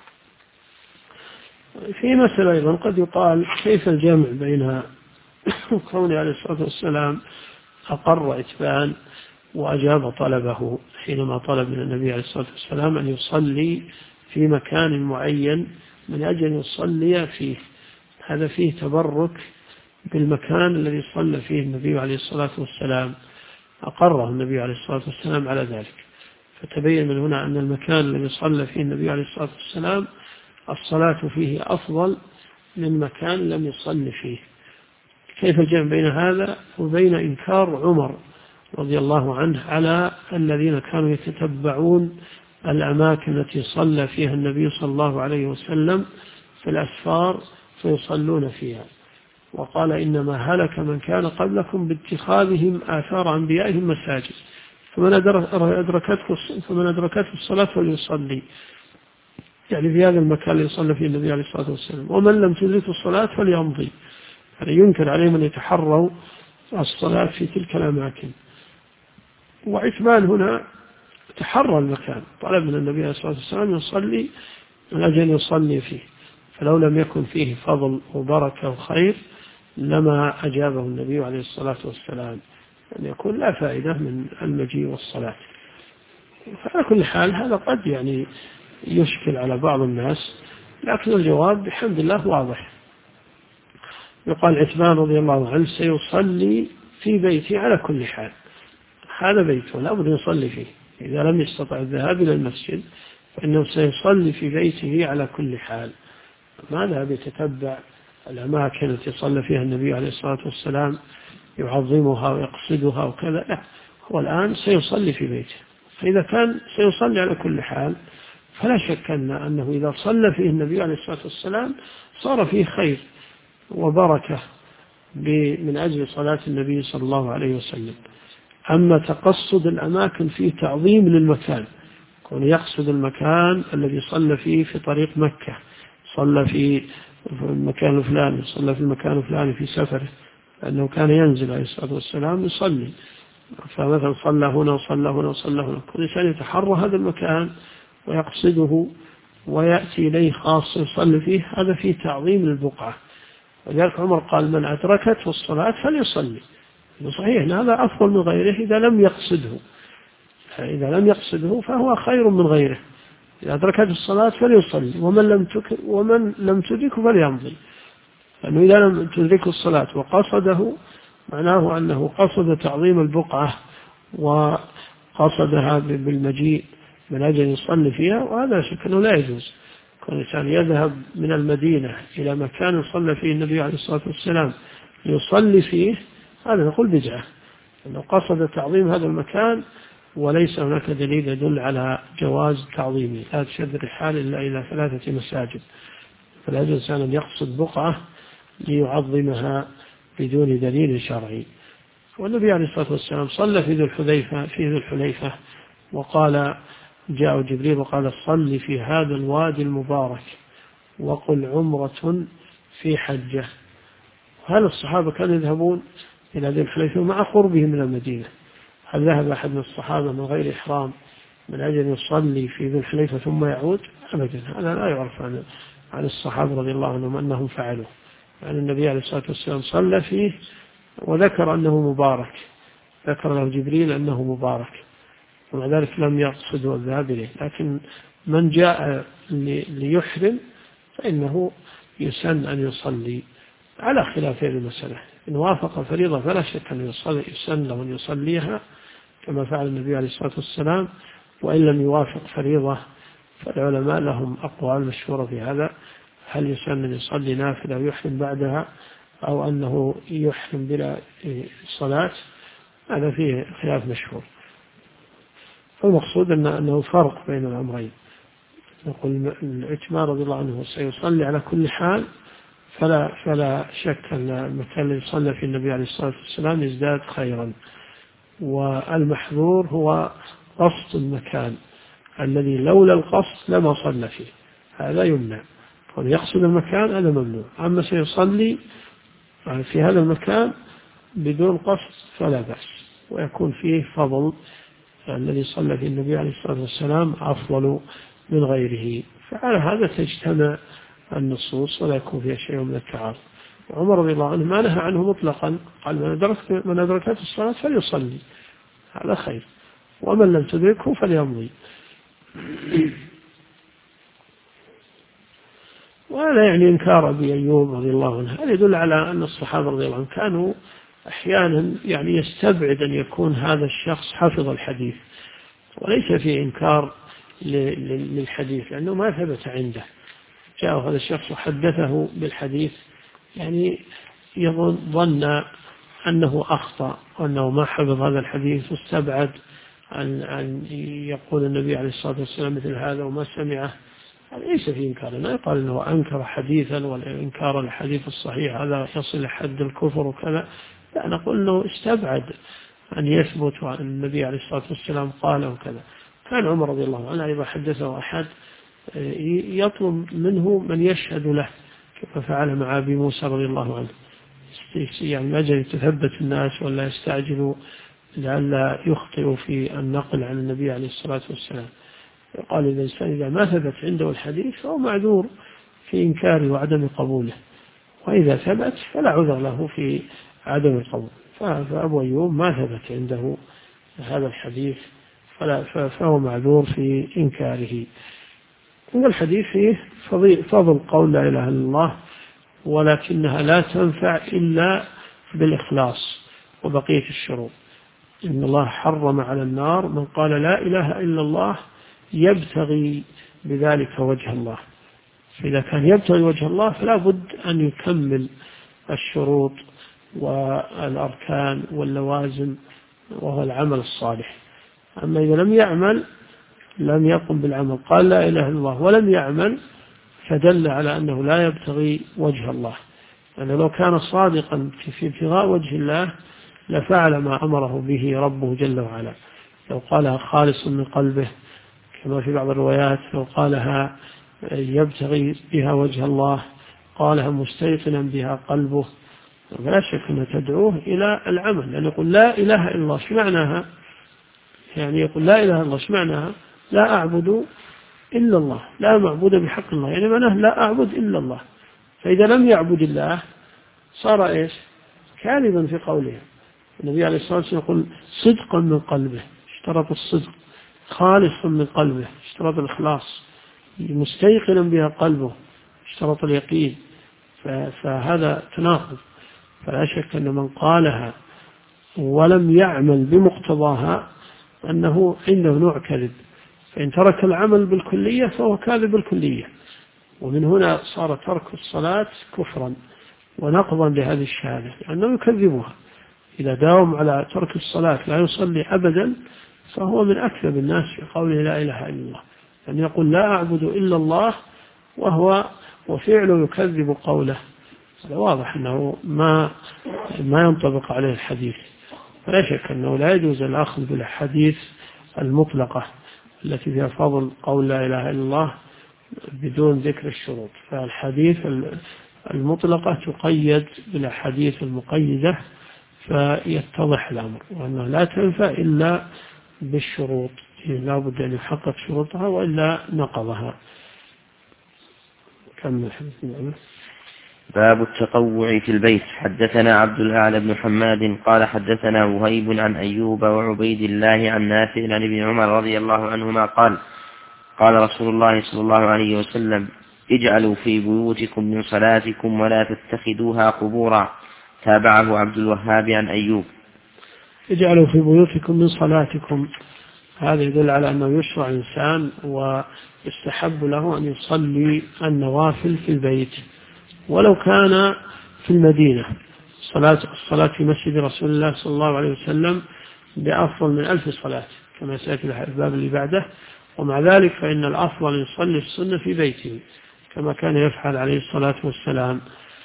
في مسألة أيضا قد يقال كيف الجمع بين كونه عليه الصلاة والسلام أقر عتبان وأجاب طلبه حينما طلب من النبي عليه الصلاة والسلام أن يصلي في مكان معين من أجل أن يصلي فيه، هذا فيه تبرك بالمكان الذي صلى فيه النبي عليه الصلاة والسلام، أقره النبي عليه الصلاة والسلام على ذلك، فتبين من هنا أن المكان الذي صلى فيه النبي عليه الصلاة والسلام الصلاة فيه أفضل من مكان لم يصلي فيه. كيف الجمع بين هذا وبين إنكار عمر رضي الله عنه على الذين كانوا يتتبعون الأماكن التي صلى فيها النبي صلى الله عليه وسلم في الأسفار فيصلون فيها، وقال إنما هلك من كان قبلكم باتخاذهم آثار أنبيائهم مساجد، فمن أدركته الصلاة فليصلي، يعني في هذا المكان اللي صلى فيه النبي عليه الصلاة والسلام، ومن لم تدركه الصلاة فليمضي، يعني ينكر عليهم أن يتحروا الصلاة في تلك الأماكن. وعثمان هنا تحرى المكان، طلب من النبي عليه الصلاة والسلام يصلي من أجل يصلي فيه، فلو لم يكن فيه فضل وبركة وخير لما أجابه النبي عليه الصلاة والسلام، أن يكون لا فائدة من المجيء والصلاة. فعلى كل حال هذا قد يعني يشكل على بعض الناس، لكن الجواب بحمد الله واضح. يقال عثمان رضي الله عنه سيصلي في بيته على كل حال، هذا بيته لا بد يصلي فيه، إذا لم يستطع الذهاب إلى المسجد فإنه سيصلي في بيته على كل حال، ما ذهب يتتبع الأماكن التي صلى فيها النبي عليه الصلاة والسلام يعظمها ويقصدها وكذا، لا، هو الآن سيصلي في بيته، فإذا كان سيصلي على كل حال فلا شك أنه إذا صلى فيه النبي عليه الصلاة والسلام صار فيه خير وبركة من أجل صلاة النبي صلى الله عليه وسلم. أما تقصد الأماكن فيه تعظيم للمكان، كون يقصد المكان الذي صلى فيه في طريق مكة، صلى في المكان الفلاني، صلى في المكان الفلاني في سفره، لأنه كان ينزل عليه الصلاة والسلام يصلي، فمثلا صلى هنا وصلى هنا وصلى هنا، كل إنسان يتحرى هذا المكان ويقصده ويأتي إليه خاص يصلي فيه، هذا فيه تعظيم للبقعة. ولذلك عمر قال من أدركته الصلاة فليصلي. صحيح هذا أفضل من غيره إذا لم يقصده، إذا لم يقصده فهو خير من غيره. إذا أدركته الصلاة فليصلي، ومن لم تدركه فليمضي. لأنه إذا لم تدركه الصلاة وقصده معناه أنه قصد تعظيم البقعة وقصدها بالمجيء من أجل يصلي فيها، وهذا شك أنه لا يجوز. كل إنسان يذهب من المدينة إلى مكان صلى فيه النبي عليه الصلاة والسلام يصلي فيه، هذا نقول بدعة، أنه قصد تعظيم هذا المكان وليس هناك دليل يدل على جواز تعظيمه. لا تشد الرحال إلا إلى 3 مساجد، فلا يجوز الإنسان أن يقصد بقعة ليعظمها بدون دليل شرعي. والنبي عليه الصلاة والسلام صلى في ذي الحليفة وقال جاء جبريل وقال صل في هذا الوادي المبارك وقل عمرة في حجة. هل الصحابة كانوا يذهبون إلى ذي الحليفة مع قربهم من المدينة؟ هل ذهب أحد من الصحابة من غير إحرام من أجل يصلي في ذي الحليفة ثم يعود؟ أبدا، هذا لا يعرف عن الصحابة رضي الله عنهم أنهم فعلوا. يعني النبي عليه الصلاة والسلام صلى فيه وذكر أنه مبارك، ذكر له جبريل أنه مبارك، ومع ذلك لم يقصد الذهاب إليه. لكن من جاء ليحرم فإنه يسن أن يصلي على خلاف المسألة. إن وافق فريضة فلا شك أن يسن له أن يصليها كما فعل النبي عليه الصلاة والسلام، وإن لم يوافق فريضة فالعلماء لهم أقوال مشهورة في هذا، هل يسن أن يصلي نافلة ويحرم بعدها أو أنه يحرم بلا صلاة؟ هذا فيه خلاف مشهور. فالمقصود أنه فرق بين الأمرين. نقول العثمان رضي الله عنه سيصلي على كل حال، فلا شك أن المكان الذي صلى فيه النبي عليه الصلاة والسلام يزداد خيرا. والمحظور هو قصد المكان الذي لولا القصد لما صلى فيه، هذا يمنع. يقصد المكان هذا ممنوع. أما سيصلي في هذا المكان بدون قصد فلا بأس، ويكون فيه فضل الذي صلى فيه النبي عليه الصلاة والسلام أفضل من غيره. فعلى هذا تجتمع النصوص ولا يكون فيها شيء من التعارض. عمر رضي الله عنه ما نهى عنه مطلقا، قال من أدركت الصلاة فليصلي، هذا خير، ومن لم تدركه فليمضي. وهذا يعني إنكار أبي أيوب رضي الله عنه، هذا يدل على أن الصحابة رضي الله عنهم كانوا أحيانا يعني يستبعد أن يكون هذا الشخص حفظ الحديث، وليس في إنكار للحديث لأنه ما ثبت عنده. جاء هذا الشخص وحدثه بالحديث يعني ظن أنه أخطأ وأنه ما حفظ هذا الحديث، واستبعد أن يقول النبي عليه الصلاة والسلام مثل هذا وما سمعه. ليس في إنكار، لا يقال أنه أنكر حديثا ولا إنكار الحديث الصحيح هذا يصل لحد الكفر وكذا، لا، نقول أنه استبعد أن يثبت عن النبي عليه الصلاة والسلام قال وكذا. كان عمر رضي الله عنه إذا حدثه أحد يطلب منه من يشهد له كما فعل مع أبي موسى رضي الله عنه، يعني من أجل يتثبت الناس ولا يستعجلوا لئلا يخطئوا في النقل عن النبي عليه الصلاة والسلام. قال الإنسان إذا ما ثبت عنده الحديث فهو معذور في إنكاره وعدم قبوله، وإذا ثبت فلا عذر له في عدم القبول. فأبو أيوب ما ثبت عنده هذا الحديث فهو معذور في إنكاره. إن الحديث فيه فضل قول لا إله إلا الله، ولكنها لا تنفع إلا بالإخلاص وبقية الشروط. إن الله حرم على النار من قال لا إله إلا الله يبتغي بذلك وجه الله. فإذا كان يبتغي وجه الله فلا بد أن يكمل الشروط والأركان واللوازم وهو العمل الصالح. أما إذا لم يعمل لم يقم بالعمل، قال لا إله إلا الله ولم يعمل، فدل على أنه لا يبتغي وجه الله. يعني لو كان صادقا في ابتغاء وجه الله لفعل ما أمره به ربه جل وعلا. لو قالها خالص من قلبه كما في بعض الروايات، لو قالها يبتغي بها وجه الله، قالها مستيقنا بها قلبه، فلا شك أنها تدعوه إلى العمل، لأن يقول لا إله إلا الله، شو معناها؟ يعني يقول لا إله إلا الله، شو معناها؟ لا أعبد إلا الله، لا معبود بحق الله، يعني معناه لا أعبد إلا الله. فإذا لم يعبد الله صار إيش؟ كاذبا في قوله. النبي عليه الصلاة والسلام يقول صدقا من قلبه، اشترط الصدق، خالصا من قلبه، اشترط الإخلاص، مستيقنا بها قلبه، اشترط اليقين. فهذا تناقض. فلا شك أن من قالها ولم يعمل بمقتضاها أنه عنده نوع كذب، فإن ترك العمل بالكلية فهو كاذب بالكلية. ومن هنا صار ترك الصلاة كفرا ونقضا لهذه الشهادة، لأنه يكذبها. إذا داوم على ترك الصلاة لا يصلي أبدا فهو من أكذب الناس في قوله لا إله إلا الله، أن يقول لا أعبد إلا الله وفعله يكذب قوله. هذا واضح أنه ما ينطبق عليه الحديث. فلا شك أنه لا يجوز الأخذ بالحديث المطلقة التي فيها فضل قول لا إله إلا الله بدون ذكر الشروط. فالحديث المطلقة تقيد بالأحاديث المقيدة فيتضح الأمر، وأنه لا تنفع إلا بالشروط، لا بد أن يحقق شروطها وإلا نقضها. كمل الحديث. باب التطوع في البيت. حدثنا عبد الأعلى بن حماد قال حدثنا وهيب عن أيوب وعبيد الله عن نافع عن ابن عمر رضي الله عنهما قال قال رسول الله صلى الله عليه وسلم اجعلوا في بيوتكم من صلاتكم ولا تتخذوها قبورا. تابعه عبد الوهاب عن أيوب. اجعلوا في بيوتكم من صلاتكم، هذا يدل على أنه يشرع إنسان ويستحب له أن يصلي النوافل في البيت ولو كان في المدينة. الصلاة في مسجد رسول الله صلى الله عليه وسلم بأفضل من 1000 صلاة كما سيأتي الباب اللي بعده، ومع ذلك فإن الأفضل يصلي السنة في بيته كما كان يفعل عليه الصلاة والسلام.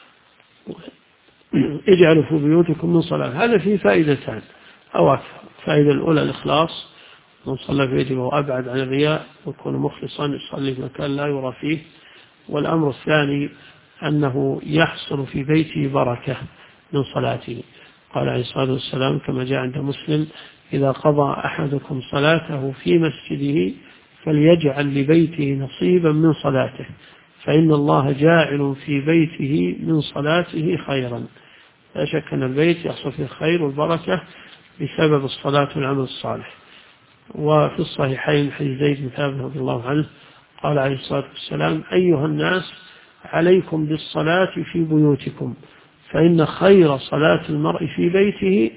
اجعلوا في بيوتكم من صلاة، هذا فيه فائدتان أو أكثر. فائدة الأولى الإخلاص، من صلى في بيته وهو أبعد عن الرياء ويكون مخلصا يصلي في مكان لا يرى فيه. والأمر الثاني أنه يحصل في بيته بركة من صلاته. قال عليه الصلاة والسلام كما جاء عند مسلم إذا قضى أحدكم صلاته في مسجده فليجعل لبيته نصيبا من صلاته فإن الله جاعل في بيته من صلاته خيرا. لا شك أن البيت يحصل فيه الخير والبركة بسبب الصلاة والعمل الصالح. وفي الصحيحين حديث زيد بن ثابت رضي الله عنه قال عليه الصلاة والسلام أيها الناس عليكم بالصلاة في بيوتكم فإن خير صلاة المرء في بيته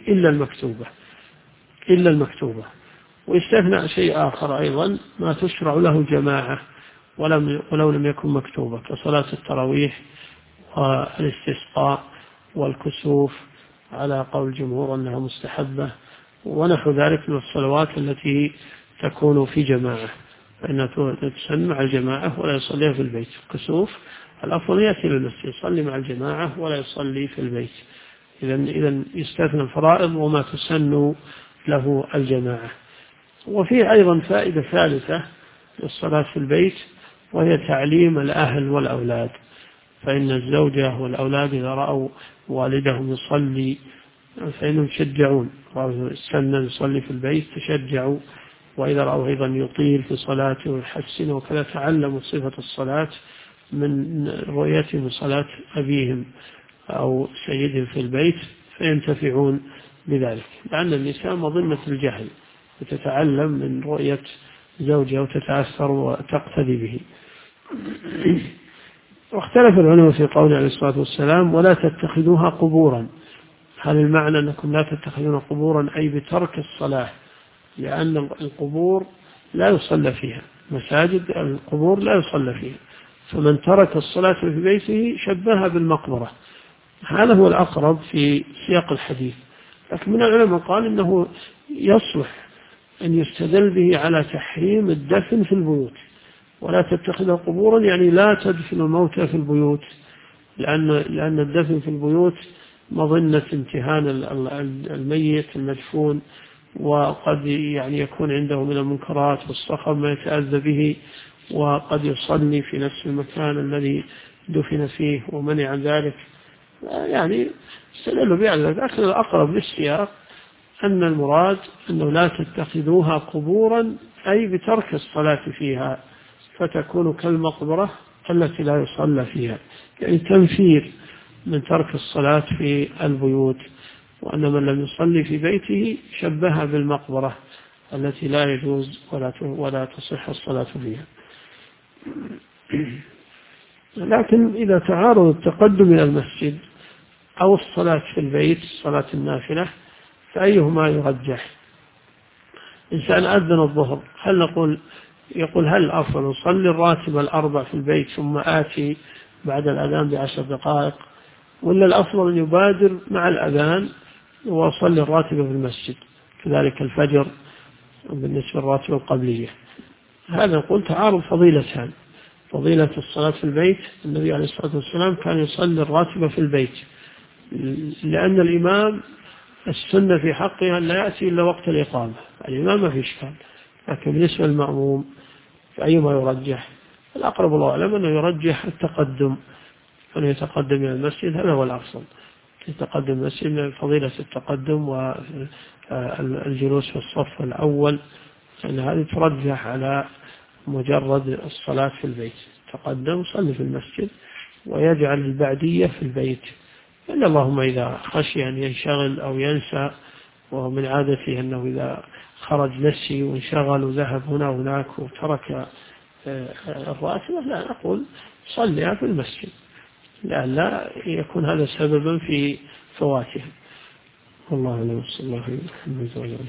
إلا المكتوبة. ويستثنى شيء آخر أيضا ما تشرع له جماعة ولو لم يكن مكتوبة كصلاة التراويح والاستسقاء والكسوف على قول الجمهور أنها مستحبة ونحو ذلك من الصلوات التي تكون في جماعة فإنها تسن مع الجماعة ولا يصليها في البيت. الكسوف الأفضل يأتي للمسجد يصلي مع الجماعة ولا يصلي في البيت. إذن يستثنى الفرائض وما تسن له الجماعة. وفيه أيضا فائدة ثالثة للصلاة في البيت وهي تعليم الأهل والأولاد. فإن الزوجة والأولاد إذا رأوا والدهم يصلي فإنهم يشجعون، رأوا السنة يصلي في البيت تشجعوا، وإذا رأوا أيضا يطيل في صلاته ويحسن وكذا تعلموا صفة الصلاة من رؤيتهم صلاة أبيهم أو سيدهم في البيت فينتفعون بذلك. لأن النساء مظنة الجهل وتتعلم من رؤية زوجها وتتأثر وتقتدي به. واختلف العلماء في قول عليه الصلاة والسلام ولا تتخذوها قبورا. هل المعنى أنكم لا تتخذون قبورا أي بترك الصلاة؟ لأن القبور لا يصلى فيها، مساجد القبور لا يصلى فيها، فمن ترك الصلاة في بيته شبهها بالمقبرة. هذا هو الأقرب في سياق الحديث. لكن من العلماء قال إنه يصلح أن يستدل به على تحريم الدفن في البيوت. ولا تتخذها قبورا يعني لا تدفن الموتى في البيوت، لأن الدفن في البيوت مظنة امتهان الميت المدفون، وقد يكون عنده من المنكرات والصخب ما يتأذى به، وقد يصلي في نفس المكان الذي دفن فيه ومنع ذلك. يعني استدلوا بهذا، لكن الأقرب للسياق أن المراد أنه لا تتخذوها قبورا، أي بترك الصلاة فيها، فتكون كالمقبرة التي لا يصلى فيها، يعني تنفير من ترك الصلاة في البيوت، وأن من لم يصلي في بيته شبهها بالمقبرة التي لا يجوز ولا تصح الصلاة فيها. لكن إذا تعارض التقدم إلى المسجد أو الصلاة في البيت، صلاة النافلة، فأيهما يرجح؟ إنسان أذن الظهر، هل يقول هل الأفضل أصلي الراتب الأربع في البيت ثم آتي بعد الأذان ب10 دقائق، ولا الأفضل أن يبادر مع الأذان وأصلي الراتب في المسجد؟ كذلك الفجر بالنسبة للراتب القبلية. هذا نقول تعارض فضيلتان: فضيلة الصلاة في البيت، النبي عليه الصلاة والسلام كان يصلي الراتب في البيت، لأن الإمام السنة في حقه أن لا يأتي إلا وقت الإقامة، الإمام ما في إشكال، لكن بالنسبة للمأموم فأيما يرجح؟ الأقرب الله أعلم أنه يرجح التقدم، أن يتقدم إلى المسجد، هذا هو الأفضل، يتقدم المسجد من فضيلة التقدم والجلوس في الصف الأول، لأن هذه ترجح على مجرد الصلاة في البيت. تقدم صلي في المسجد ويجعل البعدية في البيت، إلا اللهم إذا خشي أن ينشغل أو ينسى، ومن عادته أنه إذا خرج نسي وانشغل وذهب هنا وهناك وترك الراتبة، لا نقول صليها في المسجد، لئلا يكون هذا سببا في فواتها. والله أعلم. صلى الله عليه وسلم.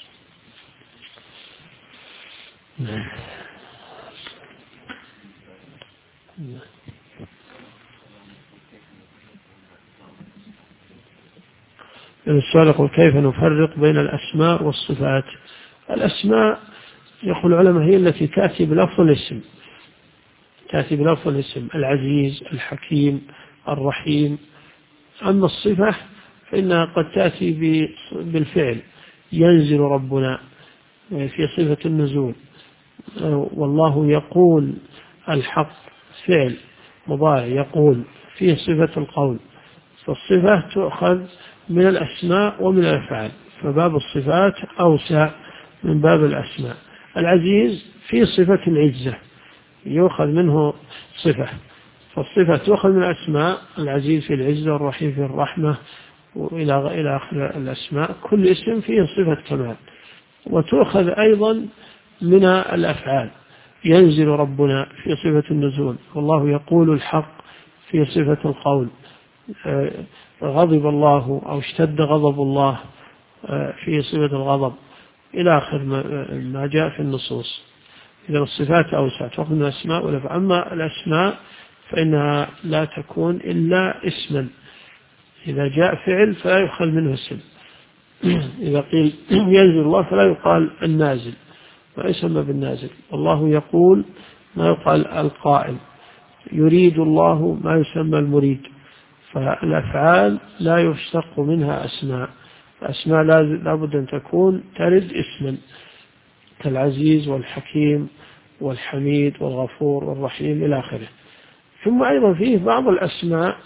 السؤال يقول: كيف نفرق بين الأسماء والصفات؟ الأسماء يقول العلماء هي التي تأتي بلفظ الاسم، تأتي بلفظ الاسم: العزيز، الحكيم، الرحيم. أما الصفة فإنها قد تأتي بالفعل: ينزل ربنا، في صفة النزول، والله يقول الحق، فعل مضارع يقول، فيه صفة القول. فالصفة تؤخذ من الأسماء ومن الأفعال، فباب الصفات أوسع من باب الأسماء. العزيز في صفة العزة يؤخذ منه صفة، فالصفة تؤخذ من الأسماء: العزيز في العزة، والرحيم في الرحمة، إلى آخر الأسماء، كل اسم فيه صفة كمال. وتؤخذ أيضا من الأفعال: ينزل ربنا في صفة النزول، والله يقول الحق في صفة القول، غضب الله أو اشتد غضب الله في صفة الغضب، إلى آخر ما جاء في النصوص. إذا الصفات أوسع تأخذ من الأسماء والأفعال. أما الأسماء فإنها لا تكون إلا اسما، إذا جاء فعل فلا يؤخذ منه اسم. إذا قيل ينزل الله فلا يقال النازل، ما يسمى بالنازل. الله يقول ما يقال القائل، يريد الله ما يسمى المريد. فالأفعال لا يشتق منها أسماء، الأسماء لا بد أن تكون ترد اسما، كالعزيز والحكيم والحميد والغفور والرحيم إلى آخره. ثم أيضا فيه بعض الأسماء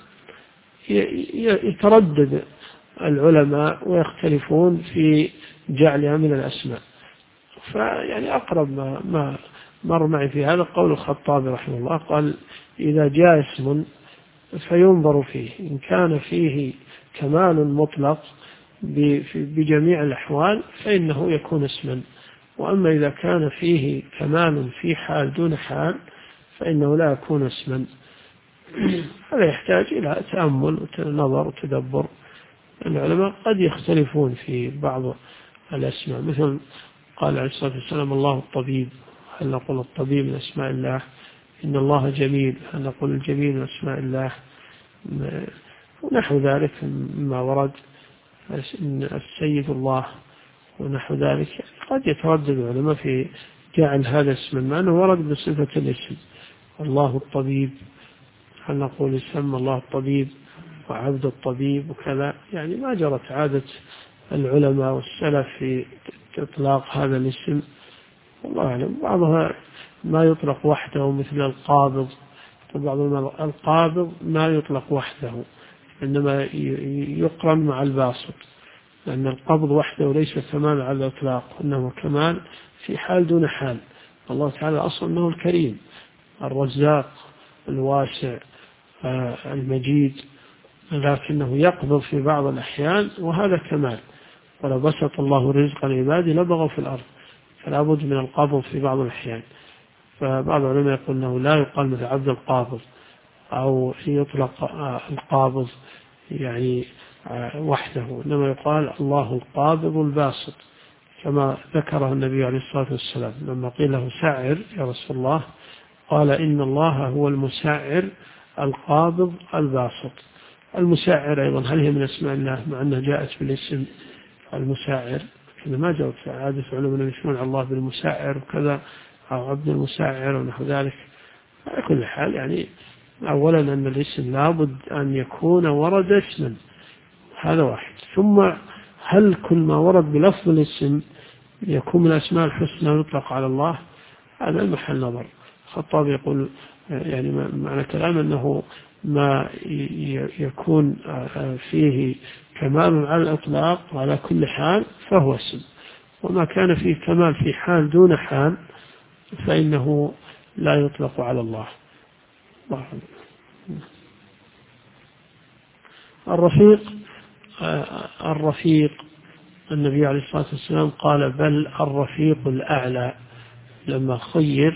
يتردد العلماء ويختلفون في جعلها من الأسماء، فيعني أقرب ما مر معي في هذا قول الخطابي رحمه الله، قال: إذا جاء اسم فينظر فيه، إن كان فيه كمال مطلق بجميع الأحوال فإنه يكون اسما، وأما إذا كان فيه كمال في حال دون حال فإنه لا يكون اسما. هذا يحتاج إلى تأمل ونظر وتدبر. العلماء قد يختلفون في بعض الأسماء، مثل قال عليه الصلاة والسلام: الله الطبيب، هل نقول الطبيب من أسماء الله؟ إن الله جميل، هل نقول الجميل من أسماء الله؟ ونحو ذلك مما ورد، السيد الله ونحو ذلك. قد يتردد العلماء في جعل هذا اسما مع أنه ورد بصفة الاسم: الله الطبيب، هل نقول يسمى الله الطبيب وعبد الطبيب وكذا؟ يعني ما جرت عادة العلماء والسلف في إطلاق هذا الاسم، والله أعلم. بعضها ما يطلق وحده مثل القابض، وبعض القابض ما يطلق وحده إنما يقرن مع الباسط، لأن القبض وحده ليس كمال على الإطلاق، إنه كمال في حال دون حال. الله تعالى أصلا أنه الكريم الرزاق الواسع المجيد، لكنه يقبض في بعض الأحيان وهذا كمال. ولو بسط الله رزق العباد لبغوا في الأرض، فلا بد من القبض في بعض الأحيان. فبعض العلماء يقول أنه لا يقال مثل عبد القابض، أو يطلق القابض يعني وحده، إنما يقال الله القابض الباسط، كما ذكره النبي عليه الصلاة والسلام لما قيل له سعر يا رسول الله، قال إن الله هو المسعر القابض الباسط. المسعر أيضا هل هي من اسماء الله، مع أنها جاءت بالاسم المسعر، كذا ما جاءت عادة علماء يسمون على الله بالمسعر وكذا، أو عبد المسعر ونحو ذلك. على كل حال يعني أولا أن الاسم لابد أن يكون ورد اسما، هذا واحد. ثم هل كل ما ورد بلفظ الاسم يكون من الأسماء الحسنى ويطلق على الله؟ هذا المحل نظر. الخطاب يقول يعني معنى كلام أنه ما يكون فيه كمال على الإطلاق على كل حال فهو اسم، وما كان فيه كمال في حال دون حال فإنه لا يطلق على الله. الرفيق النبي عليه الصلاة والسلام قال بل الرفيق الأعلى، لما خير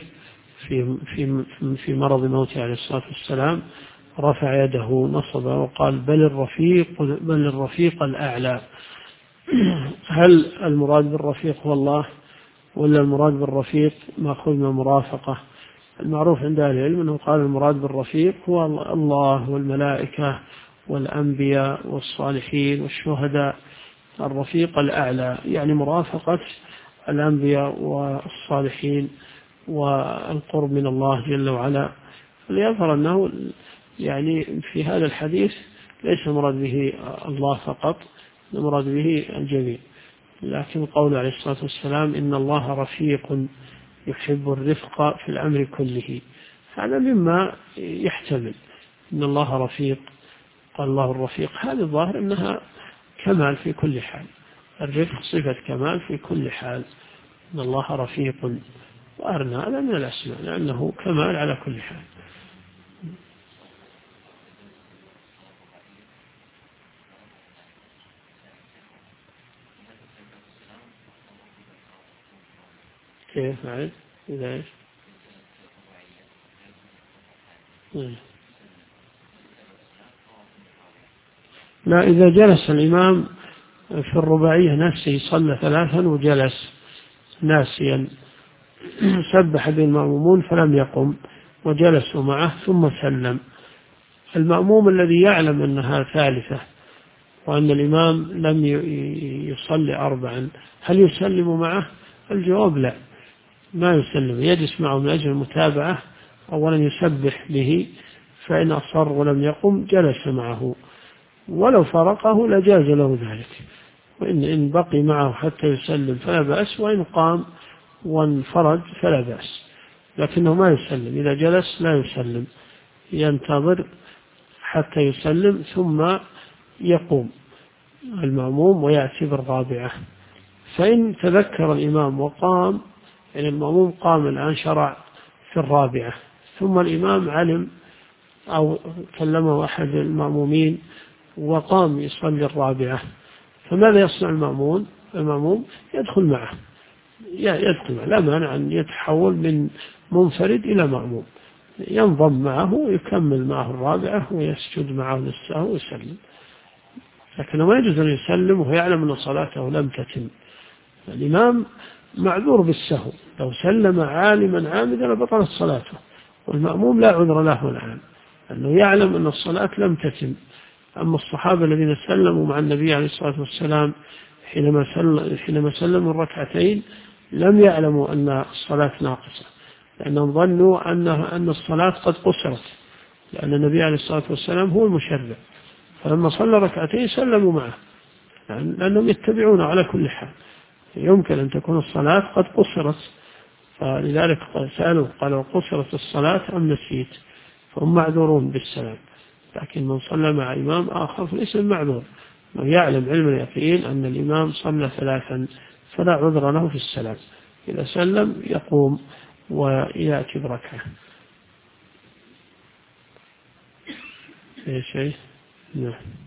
في مرض موته عليه الصلاة والسلام رفع يده نصب وقال بل الرفيق الأعلى. هل المراد بالرفيق هو الله، ولا المراد بالرفيق مأخوذ من المرافقة؟ المعروف عند أهل العلم أنه قال المراد بالرفيق هو الله والملائكة والأنبياء والصالحين والشهداء. الرفيق الأعلى يعني مرافقة الأنبياء والصالحين والقرب من الله جل وعلا. ليظهر أنه يعني في هذا الحديث ليس المراد به الله فقط، المراد به الجميع. لكن قول عليه الصلاة والسلام إن الله رفيق يحب الرفق في الأمر كله، هذا مما يحتمل إن الله رفيق، قال الله الرفيق، هذا الظاهر أنها كمال في كل حال، الرفق صفة كمال في كل حال، إن الله رفيق، وأرنا هذا من الأسماء لأنه كمال على كل حال. كيف معي إذا إيش؟ لا، إذا جلس الإمام في الرباعية نفسه صلى ثلاثا وجلس ناسيا، سبح بالمأمومون فلم يقم وجلسوا معه ثم سلم، المأموم الذي يعلم أنها ثالثة وأن الإمام لم يصلي أربعا هل يسلم معه؟ الجواب لا، ما يسلم، يجلس معه من أجل المتابعة. أولا يسبح به، فإن أصر ولم يقم جلس معه، ولو فرقه لجاز له ذلك، وإن بقي معه حتى يسلم فلا بأس، وإن قام وانفرد فلا بأس، لكنه ما يسلم. إذا جلس لا يسلم، ينتظر حتى يسلم ثم يقوم المأموم ويأتي بالرابعة. فإن تذكر الإمام وقام، يعني المأموم قام الآن شرع في الرابعة، ثم الإمام علم أو كلمه أحد المأمومين وقام يصلي الرابعة، فماذا يصنع المأموم؟ المأموم يدخل معه، لا مانع أن يتحول من منفرد إلى مأموم، ينضم معه يكمل معه الرابعة ويسجد معه للسهو ويسلم، لكنه ما يجوز أن يسلم وهو يعلم أن صلاته لم تتم. الإمام معذور بالسهو، لو سلم عالما عامدا لبطلت صلاته، والمأموم لا عذر له الآن أنه يعلم أن الصلاة لم تتم. أما الصحابة الذين سلموا مع النبي عليه الصلاة والسلام حينما سلموا الركعتين لم يعلموا أن الصلاة ناقصة، لأنهم ظنوا أن الصلاة قد قصرت، لأن النبي عليه الصلاة والسلام هو المشرع، فلما صلى ركعتين سلموا معه، لأنهم يتبعون على كل حال، يمكن أن تكون الصلاة قد قصرت، فلذلك سألوا قالوا قصرت الصلاة أم نسيت، فهم معذورون بالسلام. لكن من صلى مع إمام آخر فليس معذور، من يعلم علم اليقين أن الإمام صلى 3 فلا عذر له في السلام، إذا سلم يقوم ويأتي بركعة. شيء نعم.